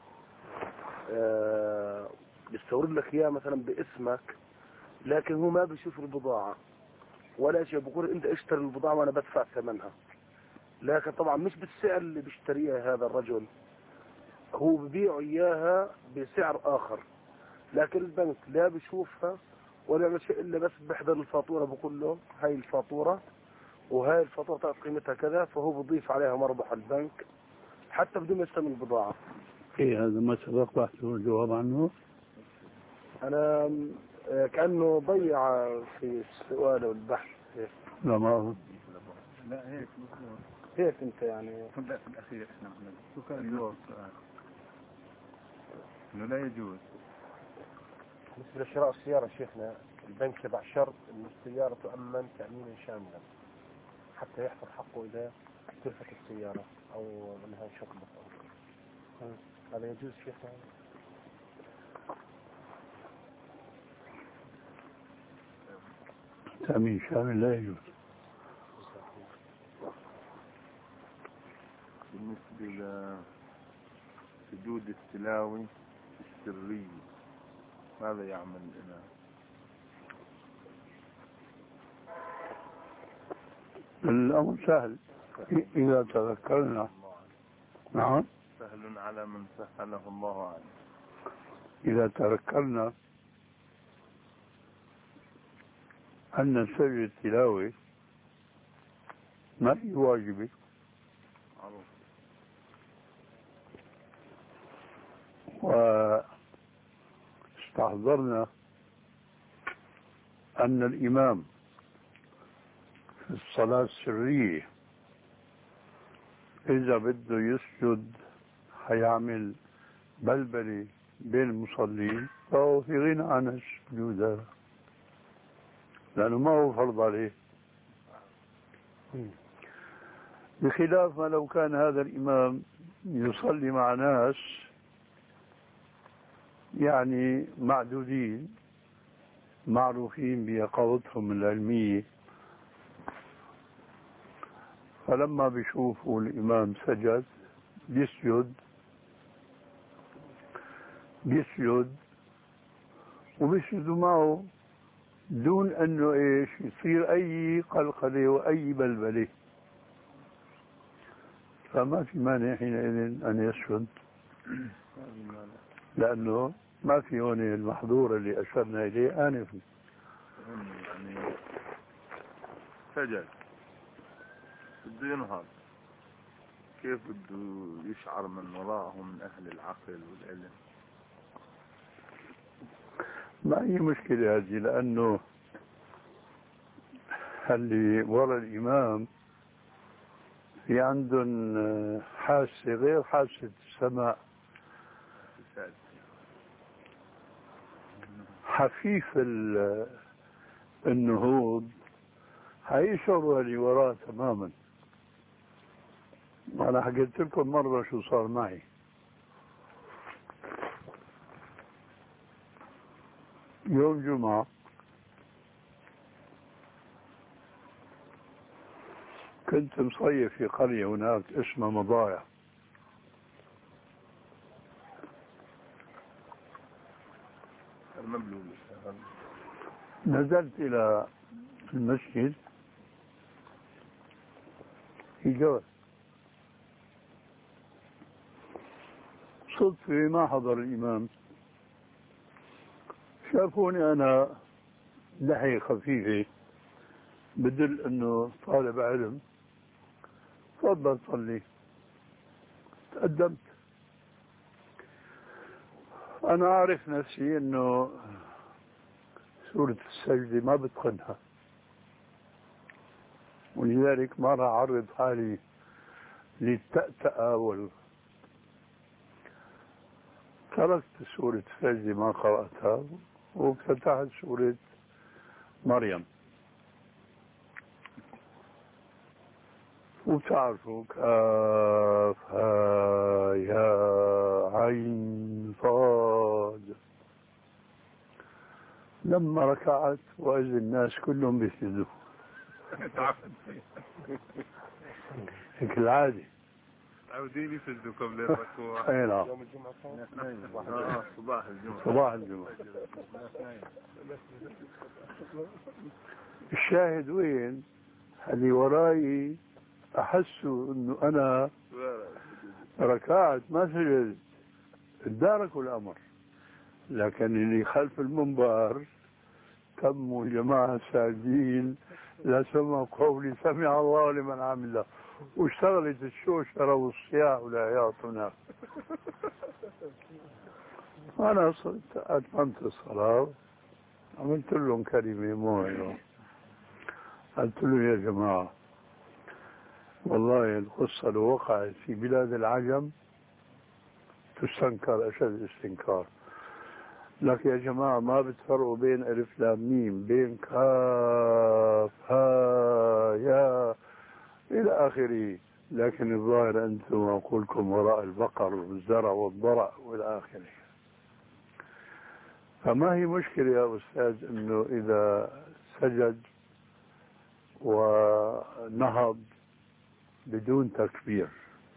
آه بيستورد لك إياها مثلا باسمك، لكن هو ما بيشوف البضاعة ولا شيء، بقول أنت اشتري البضاعة وأنا بدفع ثمنها، لكن طبعا مش بالسعر اللي بيشتريها هذا الرجل، هو ببيع إياها بسعر آخر، لكن البنك لا بيشوفها ولا يعمل شيء إلا بس بيحضر الفاتورة بقول له هاي الفاتورة وهاي الفاتورة تعطي قيمتها كذا، فهو بيضيف عليها مربح البنك حتى بدون ما يستلم البضاعة. إيه هذا ما سبق بحث الجواب عنه؟ أنا كأنه ضيع في السؤال والبحث. لا ما لا هيك مظبوط. هيك انت يعني لا في الاخير احنا عملنا شو كان الجواب؟ انه لا يجوز. بالنسبة لشراء السيارة شيخنا البنك يضع شرط ان السيارة تؤمن تأمينا شاملا حتى يحصل حقه اذا تلفت السيارة او انها شطبت او هذا يجوز شيخنا؟ تأمين شامل لا يجوز. بالنسبة لسدود التلاوة السرية ماذا يعمل الإمام؟ الأمر سهل إذا تذكرنا. نعم سهل على من سهله الله عليه. إذا تذكرنا أن سر التلاوة ما هي واجبة واستحضرنا أن الإمام في الصلاة السرية إذا بده يسجد حيعمل بلبلة بين المصلين فهو في غنى عن السجود هذا لأنه ما هو فرض عليه، بخلاف ما لو كان هذا الإمام يصلي مع ناس يعني معدودين معروفين بيقظتهم العلمية، فلما بيشوفوا الإمام سجد بيسجد بيسجد وبيسجدوا معه دون أنه إيش يصير أي قلقلة وأي بلبلة، فما في مانع حينئذ أن يسجد لأنه ما في هون المحظور اللي أشرنا إليه آنفا. يعني سجد بده ينهض كيف بده يشعر من وراءه من أهل العقل والعلم؟ ما هي مشكلة هذه، لأنه اللي وراء الإمام في عندهم حاسة غير حاسة السماء، حفيف النهوض حيشعروا اللي وراه تماما. أنا حكيت لكم مرة شو صار معي. يوم جمعة كنت مصيف في قرية هناك اسمها مضايع، نزلت إلى المسجد في جوز صدفة ما حضر الإمام، شافوني أنا لحية خفيفة بدل أنه طالب علم، تفضل صلي. تقدمت، أنا أعرف نفسي أنه سورة السجدة ما بتقنها، ولذلك ما راح أعرض حالي للتأتأة وال تركت سورة السجدة ما قرأتها وفتحت سورة مريم. وتعرفوا كاف ها يا عين صاد. لما ركعت وإذا الناس كلهم بيسجدوا هيك العادة عاودين يسجدوا قبل الركوع. اي نعم، يوم الجمعة آه صباح الجمعة. صباح الجمعة. الشاهد وين؟ اللي وراي أحسوا إنه أنا ركعت ما سجدت، اداركوا الأمر، لكن اللي خلف المنبر تموا جماعة ساجدين لا سمعوا قولي سمع الله لمن عمله، واشتغلت الشوشرة والصياح والعياط هناك. أنا صرت أتممت الصلاة، عملت لهم كلمة موعظة، قلت له يا جماعة والله القصة لو وقعت في بلاد العجم تستنكر أشد الاستنكار. لكن يا جماعة ما بتفرقوا بين ألف لام ميم، بين كاف ها يا إلى آخره. لكن الظاهر أنتم عقولكم وراء البقر والزرع والضرع والى آخره. فما هي مشكلة يا أستاذ أنه إذا سجد ونهض بدون تكبير،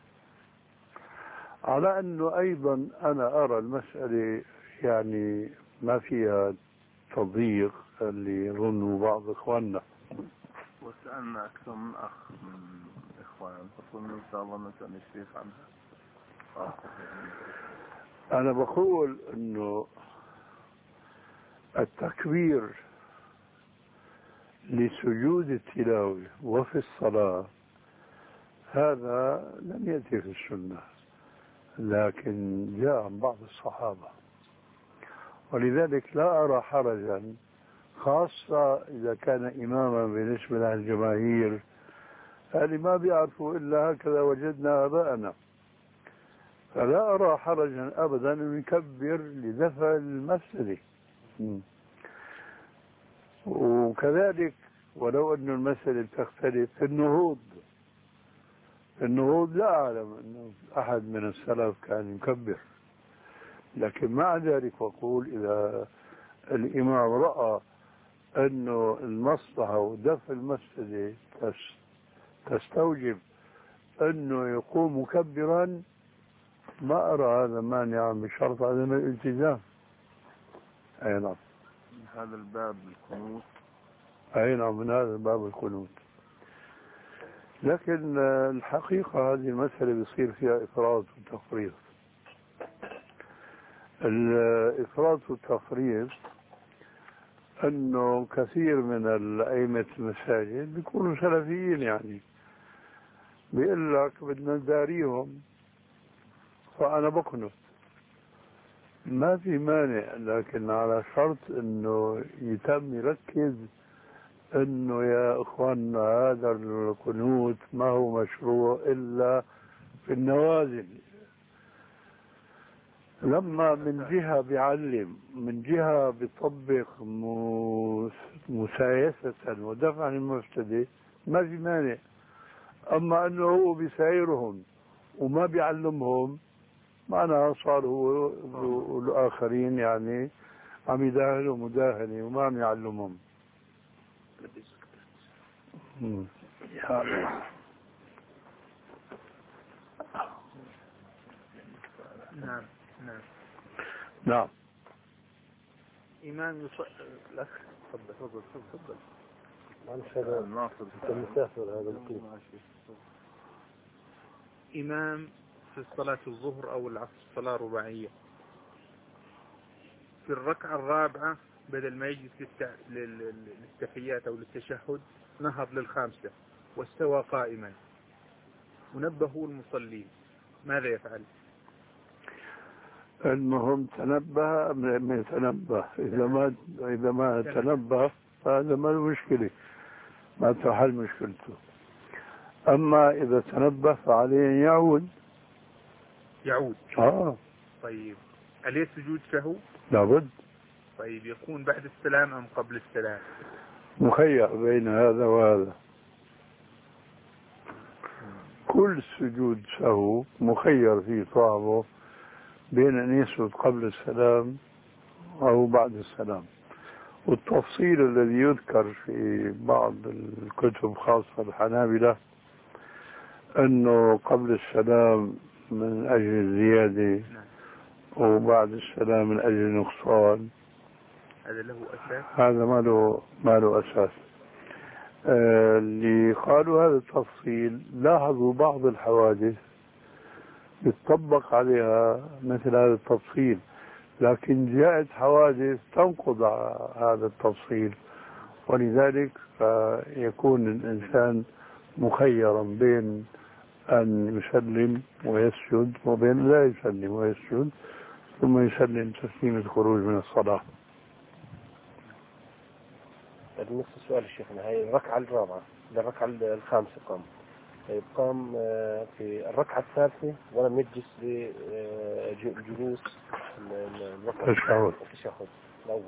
على أنه أيضا أنا أرى المسألة يعني ما فيها تضييق اللي يظنوا بعض إخواننا. وسألنا أكثر من أخ من إخوان، فقلنا إن شاء الله نسأل الشيخ عنها. أنا بقول أنه التكبير لسجود التلاوة وفي الصلاة هذا لم يأتي في السنة، لكن جاء عن بعض الصحابة، ولذلك لا أرى حرجا، خاصة إذا كان إماما بالنسبة للجماهير اللي ما بيعرفوا إلا هكذا وجدنا آباءنا، فلا أرى حرجا أبدا أن يكبر لدفع المفسدة. وكذلك ولو أن المسألة تختلف في النهوض، النهوض لا أعلم أنه أحد من السلف كان يكبر، لكن مع ذلك أقول إذا الإمام رأى أنه المصلحة ودفع المفسدة تستوجب أنه يقوم مكبرا، ما أرى هذا مانعا بشرط عدم الالتزام. أي نعم. من هذا الباب القنوت. أي نعم، من هذا الباب القنوت. لكن الحقيقة هذه المسألة بيصير فيها إفراط وتفريط. الإفراط والتفريط أنه كثير من الأئمة المساجد بيكونوا سلفيين، يعني بيقول لك بدنا نداريهم فأنا بقنط، ما في مانع، لكن على شرط أنه يتم يركز أنه يا إخواننا هذا القنوت ما هو مشروع إلا في النوازل. لما من جهة بيعلم، من جهة بيطبق مسايسة ودفع المفسدة، ما في مانع. أما أنه هو بيسايرهم وما بيعلمهم، معناها صار هو والآخرين يعني عم يداهنوا مداهنة وما عم يعلمهم. نعم نعم نعم. إمام يصلي. الأخ تفضل تفضل تفضل. معلش هذا أنت مسافر هذا مقيم. إمام في صلاة الظهر أو العصر صلاة رباعية، في الركعة الرابعة بدل ما يجلس للتحيات أو للتشهد نهض للخامسة واستوى قائما، ونبهوا المصلين، ماذا يفعل؟ المهم تنبه أم لم يتنبه؟ إذا ما إذا ما تنبه فهذا ما المشكلة، ما تحل مشكلته. أما إذا تنبه فعليه أن يعود. يعود. آه. طيب عليه سجود سهو؟ لابد. طيب يكون بعد السلام أم قبل السلام؟ مخير بين هذا وهذا. كل سجود سهو مخير فيه صاحبه بين أن يسجد قبل السلام أو بعد السلام. والتفصيل الذي يذكر في بعض الكتب خاصة الحنابلة أنه قبل السلام من أجل الزيادة وبعد السلام من أجل النقصان، هذا له أساس؟ هذا ما له ما له أساس. آه اللي قالوا هذا التفصيل لاحظوا بعض الحوادث يتطبق عليها مثل هذا التفصيل، لكن جاءت حوادث تنقض هذا التفصيل، ولذلك يكون الإنسان مخيرا بين أن يسلم ويسجد وبين لا يسلم ويسجد ثم يسلم تسليم الخروج من الصلاة. نفس السؤال الشيخنا، هاي الركعة الرابعة، الركعة الخامسة قام طيب قام في الركعة الثالثة ولم يجلس لجلوس التشهد التشهد الأول،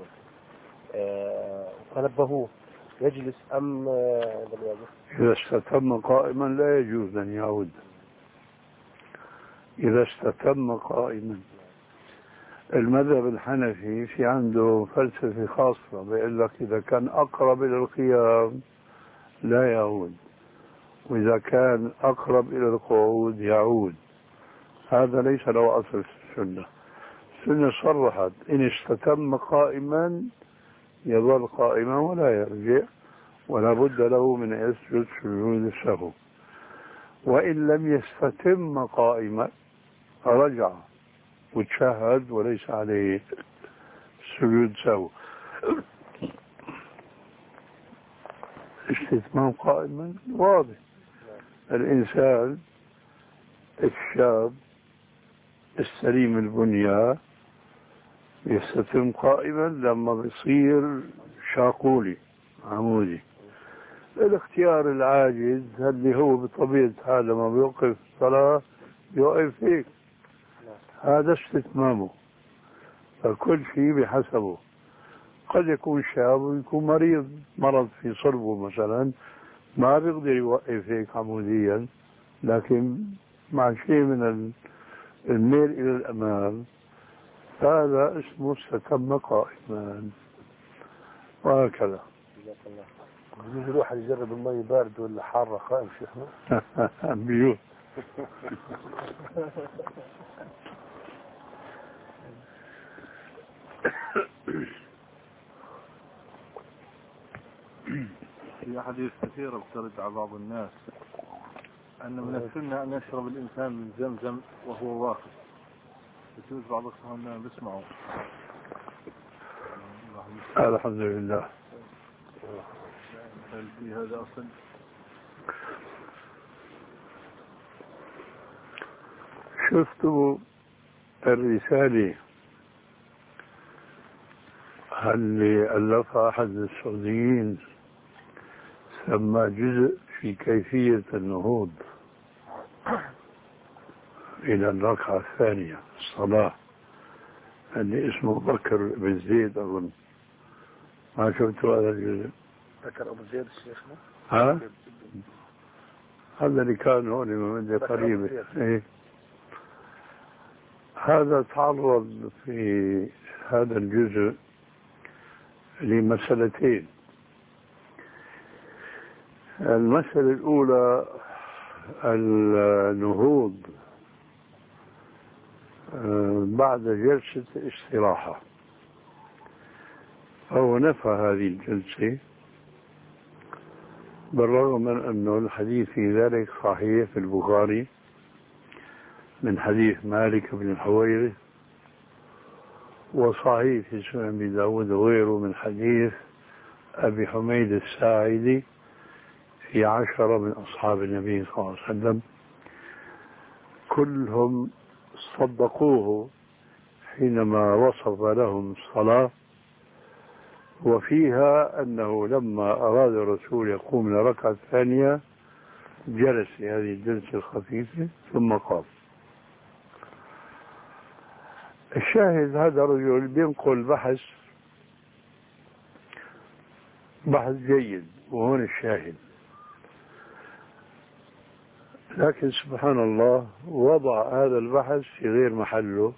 فنبهوه يجلس أم لم يجلس؟ إذا استتم قائما لا يجوز أن يعود. إذا استتم قائما. المذهب الحنفي في عنده فلسفة خاصة بيقول لك إذا كان أقرب إلى القيام لا يعود، وإذا كان أقرب إلى القعود يعود. هذا ليس له أصل في السنة. السنة صرحت إن استتم قائما يظل قائما ولا يرجع، ولا بد له من يسجد سجود السهو. وإن لم يستتم قائما رجع وتشهد وليس عليه سجود سهو. استتمام قائما واضح. الإنسان الشاب السليم البنية يستتم قائما لما بيصير شاقولي عمودي. الاختيار العاجز اللي هو بطبيعة حال لما بيوقف الصلاة بيوقف هيك، هذا استتمامه. فكل شيء بحسبه. قد يكون شاب ويكون مريض مرض في صلبه مثلا ما بيقدر يوقف هيك عموديا، لكن مع شيء من الميل إلى الأمام هذا اسمه استتم قائما، وهكذا. بيجي الواحد يجرب المي بارد ولا حارة قائم شيخنا؟ بيجوز. في حديث كثيرة بترد على بعض الناس أن من السنة أن يشرب الإنسان من زمزم وهو واقف. بتوز بعض الصحابة بيسمعوا. الحمد لله. هل في هذا أصل؟ شفتوا الرسالة اللي ألفها أحد السعوديين سمى جزء في كيفية النهوض إلى الركعة الثانية الصلاة، اللي اسمه بكر بن زيد أظن. ما شفتوا هذا الجزء؟ بكر أبو زيد الشيخنا؟ ها؟ هذا اللي كان هون من قريبة. إيه؟ هذا تعرض في هذا الجزء لمسألتين. المسألة الأولى النهوض بعد جلسة استراحة، فهو نفى هذه الجلسة بالرغم من أنه الحديث في ذلك صحيح في البخاري من حديث مالك بن الحويرث، وصحيح في سنن أبي داود وغيره من حديث أبي حميد الساعدي في عشرة من أصحاب النبي صلى الله عليه وسلم، كلهم صدقوه حينما وصف لهم الصلاة، وفيها أنه لما أراد الرسول يقوم من الركعة الثانية جلس في هذه الجلسة الخفيفة ثم قام. الشاهد هذا الرجل بينقل بحث بحث جيد، وهون الشاهد. لكن سبحان الله وضع هذا البحث في غير محله،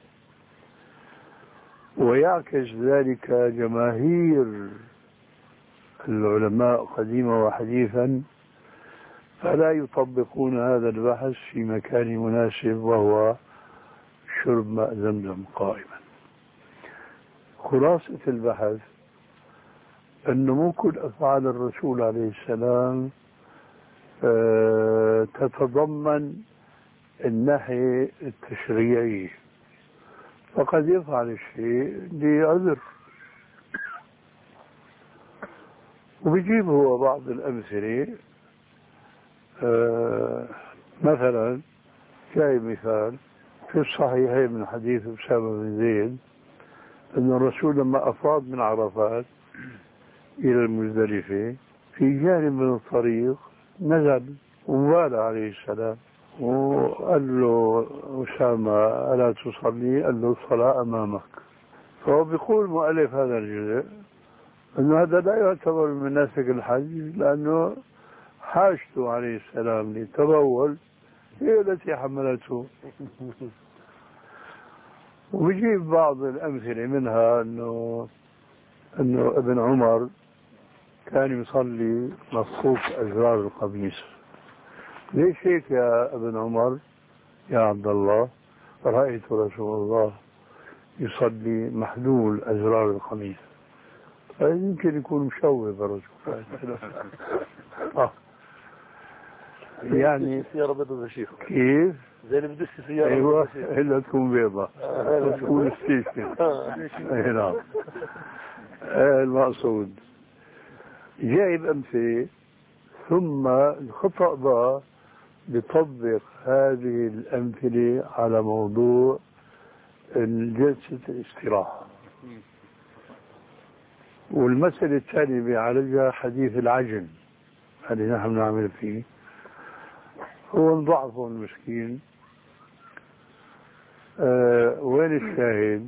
ويعكس ذلك جماهير العلماء قديما وحديثا، فلا يطبقون هذا البحث في مكان مناسب وهو شرب ماء زمزم قائما. خلاصة البحث أنه مو كل أفعال الرسول عليه السلام أه تتضمن الناحية التشريعية، فقد يفعل الشيء لعذر. وبيجيب هو بعض الأمثلة، أه مثلا جاي مثال في الصحيحين من حديث أسامة بن زيد أن الرسول لما أفاض من عرفات إلى المزدلفة في جانب من الطريق نزل ومال عليه السلام وقال له أسامة ألا تصلي؟ قال له الصلاة أمامك. فهو بيقول مؤلف هذا الجزء أنه هذا لا يعتبر من مناسك الحج، لأنه حاجته عليه السلام للتبول هي التي حملته. وبيجيب بعض الأمثلة منها أنه أنه ابن عمر كان يصلي مصفوف أزرار القميص. ليش هيك يا ابن عمر يا عبد الله؟ رأيت رسول الله يصلي محلول أزرار القميص. يمكن يكون مشوه الرسول. آه. يعني سيارة بيضاء شيخ كيف؟ زي اللي بدش سيارة ايوه الا تكون بيضاء تكون ستيشن. اي نعم. المقصود جايب أمثلة، ثم الخطأ بقى بيطبق هذه الأمثلة على موضوع جلسة الاستراحة. والمسألة الثانية بيعالجها حديث العجن اللي نحن نعمل فيه، هو ضعفه المسكين. أه وين الشاهد؟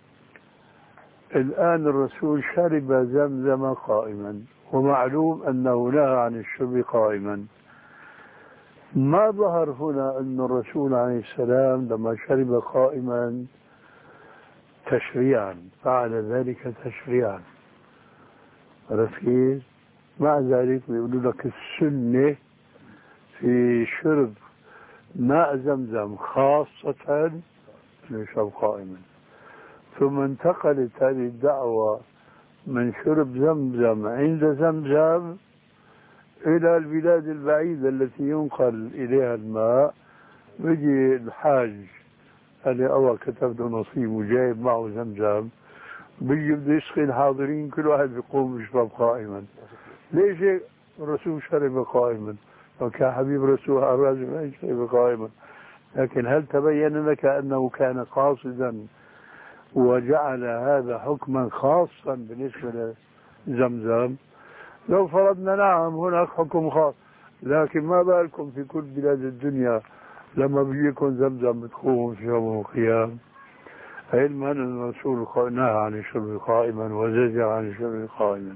الآن الرسول شرب زمزم قائما، ومعلوم أنه نهى عن الشرب قائما. ما ظهر هنا أن الرسول عليه السلام لما شرب قائما تشريعا فعل ذلك تشريعا، رفيق. مع ذلك بيقولوا لك السنة في شرب ماء زمزم خاصة يشرب قائما. ثم انتقلت هذه الدعوة من شرب زمزم عند زمزم إلى البلاد البعيدة التي ينقل إليها الماء. بيجي الحاج اللي أول كتب له نصيب وجايب معه زمزم، بيجي بده يسقي الحاضرين، كل واحد بيقوم يشرب قائما. ليش هيك؟ الرسول شرب قائما، وكان حبيب رسول الرجل ما يشرب قائما. لكن هل تبين لك أنه كان قاصدا وجعل هذا حكما خاصا بالنسبة لزمزم؟ لو فرضنا نعم هناك حكم خاص، لكن ما بالكم في كل بلاد الدنيا لما بيجيكم زمزم بتقوموا تشربوا قيام، علما أن الرسول نهى عن الشرب قائما وزجر عن الشرب قائما.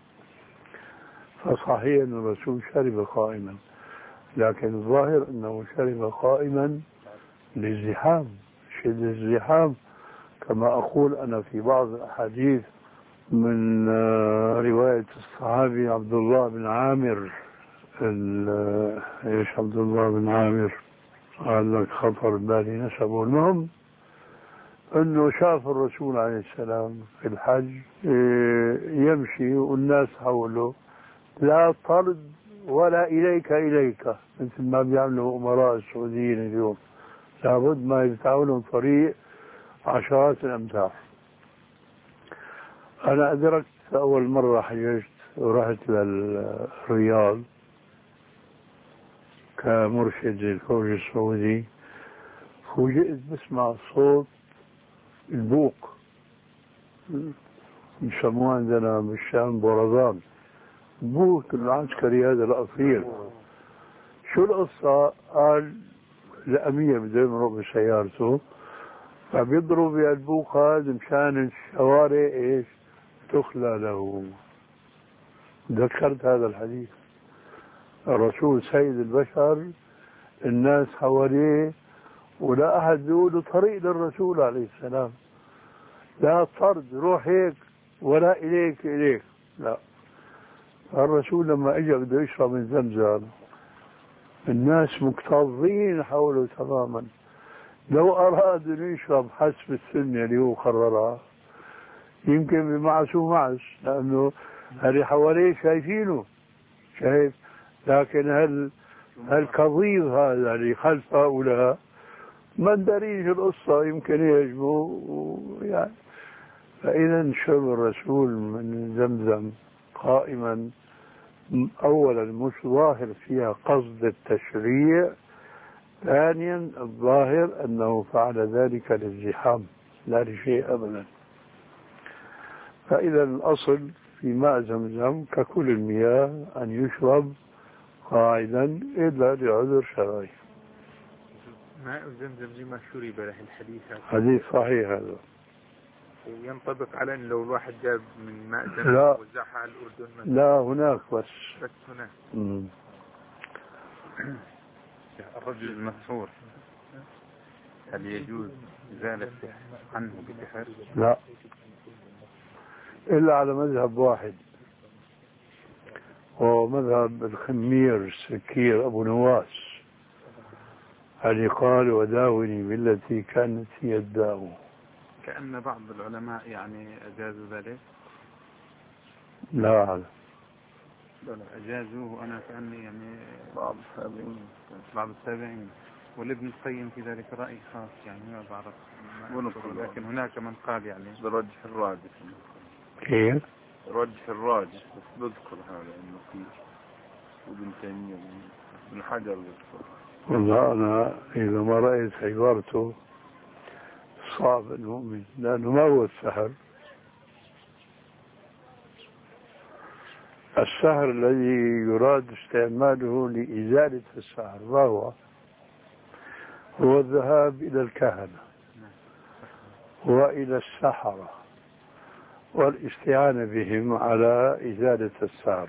فصحيح أن الرسول شرب قائما، لكن الظاهر أنه شرب قائما للزحام، شد الزحام، كما أقول أنا في بعض الأحاديث من رواية الصحابي عبد الله بن عامر. ايش عبد الله بن عامر؟ قال لك خطر بالي نسبه. المهم انه شاف الرسول عليه السلام في الحج يمشي والناس حوله، لا طرد ولا اليك اليك، مثل ما بيعملوا امراء السعوديين اليوم، لابد ما يفتحوا لهم طريق عشرات الامتار. أنا أدركت أول مرة حججت ورحت للرياض كمرشد للفوج السعودي، فوجئت بسمع صوت البوق، يسموه عندنا بالشام برزان، بوق العسكري هذا الأصيل. شو القصة؟ قال الأمير بده يمرق بسيارته فبيضرب بالبوق هذا مشان الشوارع ايش؟ تخلى له. ذكرت هذا الحديث. الرسول سيد البشر، الناس حواليه ولا أحد بيقول طريق للرسول عليه السلام، لا طرد روح هيك ولا إليك إليك، لا. الرسول لما اجى بده يشرب من زمزم الناس مكتظين حوله تماما. لو أراد أن يشرب حسب السنة اللي هو قررها يمكن بمعس ومعس، لأنه اللي حواليه شايفينه شايف، لكن هل هالكظيظ هذا اللي خلف هؤلاء ما ندريش القصة، يمكن يهجموا يعني. فإذا شرب الرسول من زمزم قائما أولا مش ظاهر فيها قصد التشريع، ثانيا الظاهر أنه فعل ذلك للزحام لا لشيء أبدا. فإذا الأصل في ماء زمزم ككل المياه أن يشرب قائلا إلا لعذر شرعي. ماء زمزم لما شرب له الحديث حديث صحيح هذا. وينطبق على أن لو الواحد جاب من ماء زمزم لا وزعها على الأردن مثلا. لا هناك بس بس هناك. مم. الرجل المسحور هل يجوز إزالة عنه بسحر؟ لا إلا على مذهب واحد، وهو مذهب الخمير السكير أبو نواس، اللي قال وداوني بالتي كانت هي الداء. كأن بعض العلماء يعني أجازوا ذلك. لا أعلم. أجازوه. أنا كأني يعني بعض التابعين بعض التابعين والابن القيم في ذلك رأي خاص يعني ما بعرف، لكن هناك من قال يعني برجح الراجح. كيف؟ رجح الراجح بس بذكر هذا إنه في ابن تيمية ابن حجر بذكر. والله أنا إذا ما رأيت عبارته صعب المؤمن، لأنه ما هو السحر. السحر الذي يراد استعماله لإزالة السحر وهو هو الذهاب إلى الكهنة وإلى السحرة والاستعانة بهم على إزالة السحر.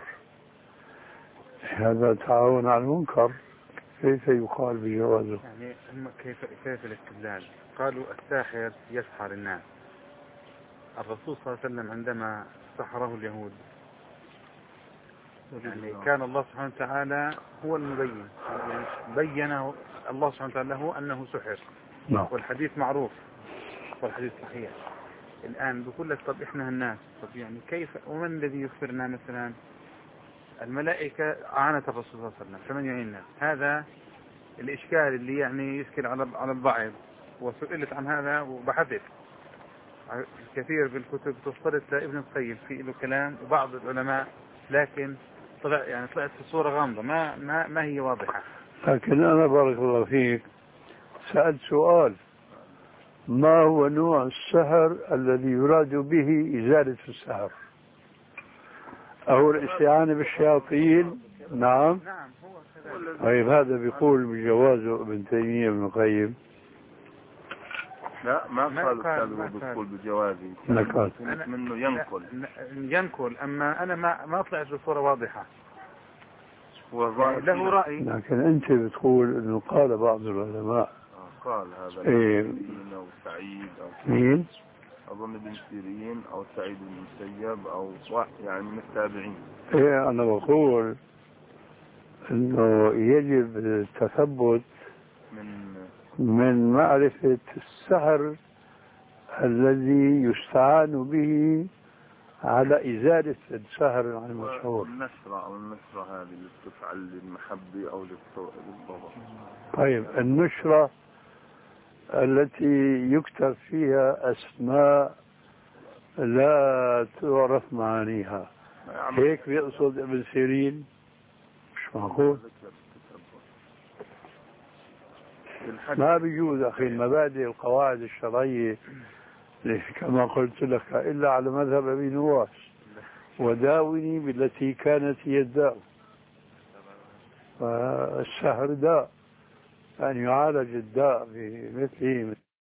هذا تعاون على المنكر، كيف يقال بجوازه؟ يعني هم كيف كيف الاستدلال؟ قالوا الساحر يسحر الناس. الرسول صلى الله عليه وسلم عندما سحره اليهود يعني كان الله سبحانه وتعالى هو المبين، يعني بينه الله سبحانه وتعالى له أنه سحر. نعم. والحديث معروف والحديث صحيح. الآن بقول لك طب إحنا الناس، طب يعني كيف ومن الذي يخبرنا؟ مثلا الملائكة أعانت الرسول صلى الله عليه وسلم فمن يعيننا؟ هذا الإشكال اللي يعني يشكل على على البعض، وسئلت عن هذا وبحثت الكثير بالكتب توصلت لابن القيم في له كلام وبعض العلماء، لكن طلع يعني طلعت في صورة غامضة ما ما ما هي واضحة. لكن أنا بارك الله فيك سألت سؤال: ما هو نوع السحر الذي يراد به إزالة السحر؟ أو الاستعانة بالشياطين؟ نعم. نعم هو كذلك. طيب هذا بيقول بجوازه ابن تيمية ابن القيم؟ لا ما قال هذا بيقول بجوازي. نقال منه ينقل ينقل أما أنا ما ما طلعت بصورة واضحة. يعني له رأي. لكن أنت بتقول إنه قال بعض العلماء. قال هذا إيه. أو سعيد أو مين؟ أظن ابن سيرين أو سعيد بن المسيب أو يعني من التابعين. إيه أنا بقول إنه يجب التثبت من من معرفة السحر الذي يستعان به على إزالة السحر المشهور. النشرة أو النشرة هذه اللي تفعل للمحبة أو للضوء. طيب النشرة التي يكتب فيها أسماء لا تعرف معانيها، هيك بيقصد ابن سيرين؟ مش معقول. ما بيجوز أخي المبادئ القواعد الشرعية كما قلت لك إلا على مذهب أبي نواس، وداوني بالتي كانت هي الداء. فالسحر داء، أن يعالج الداء بمثله.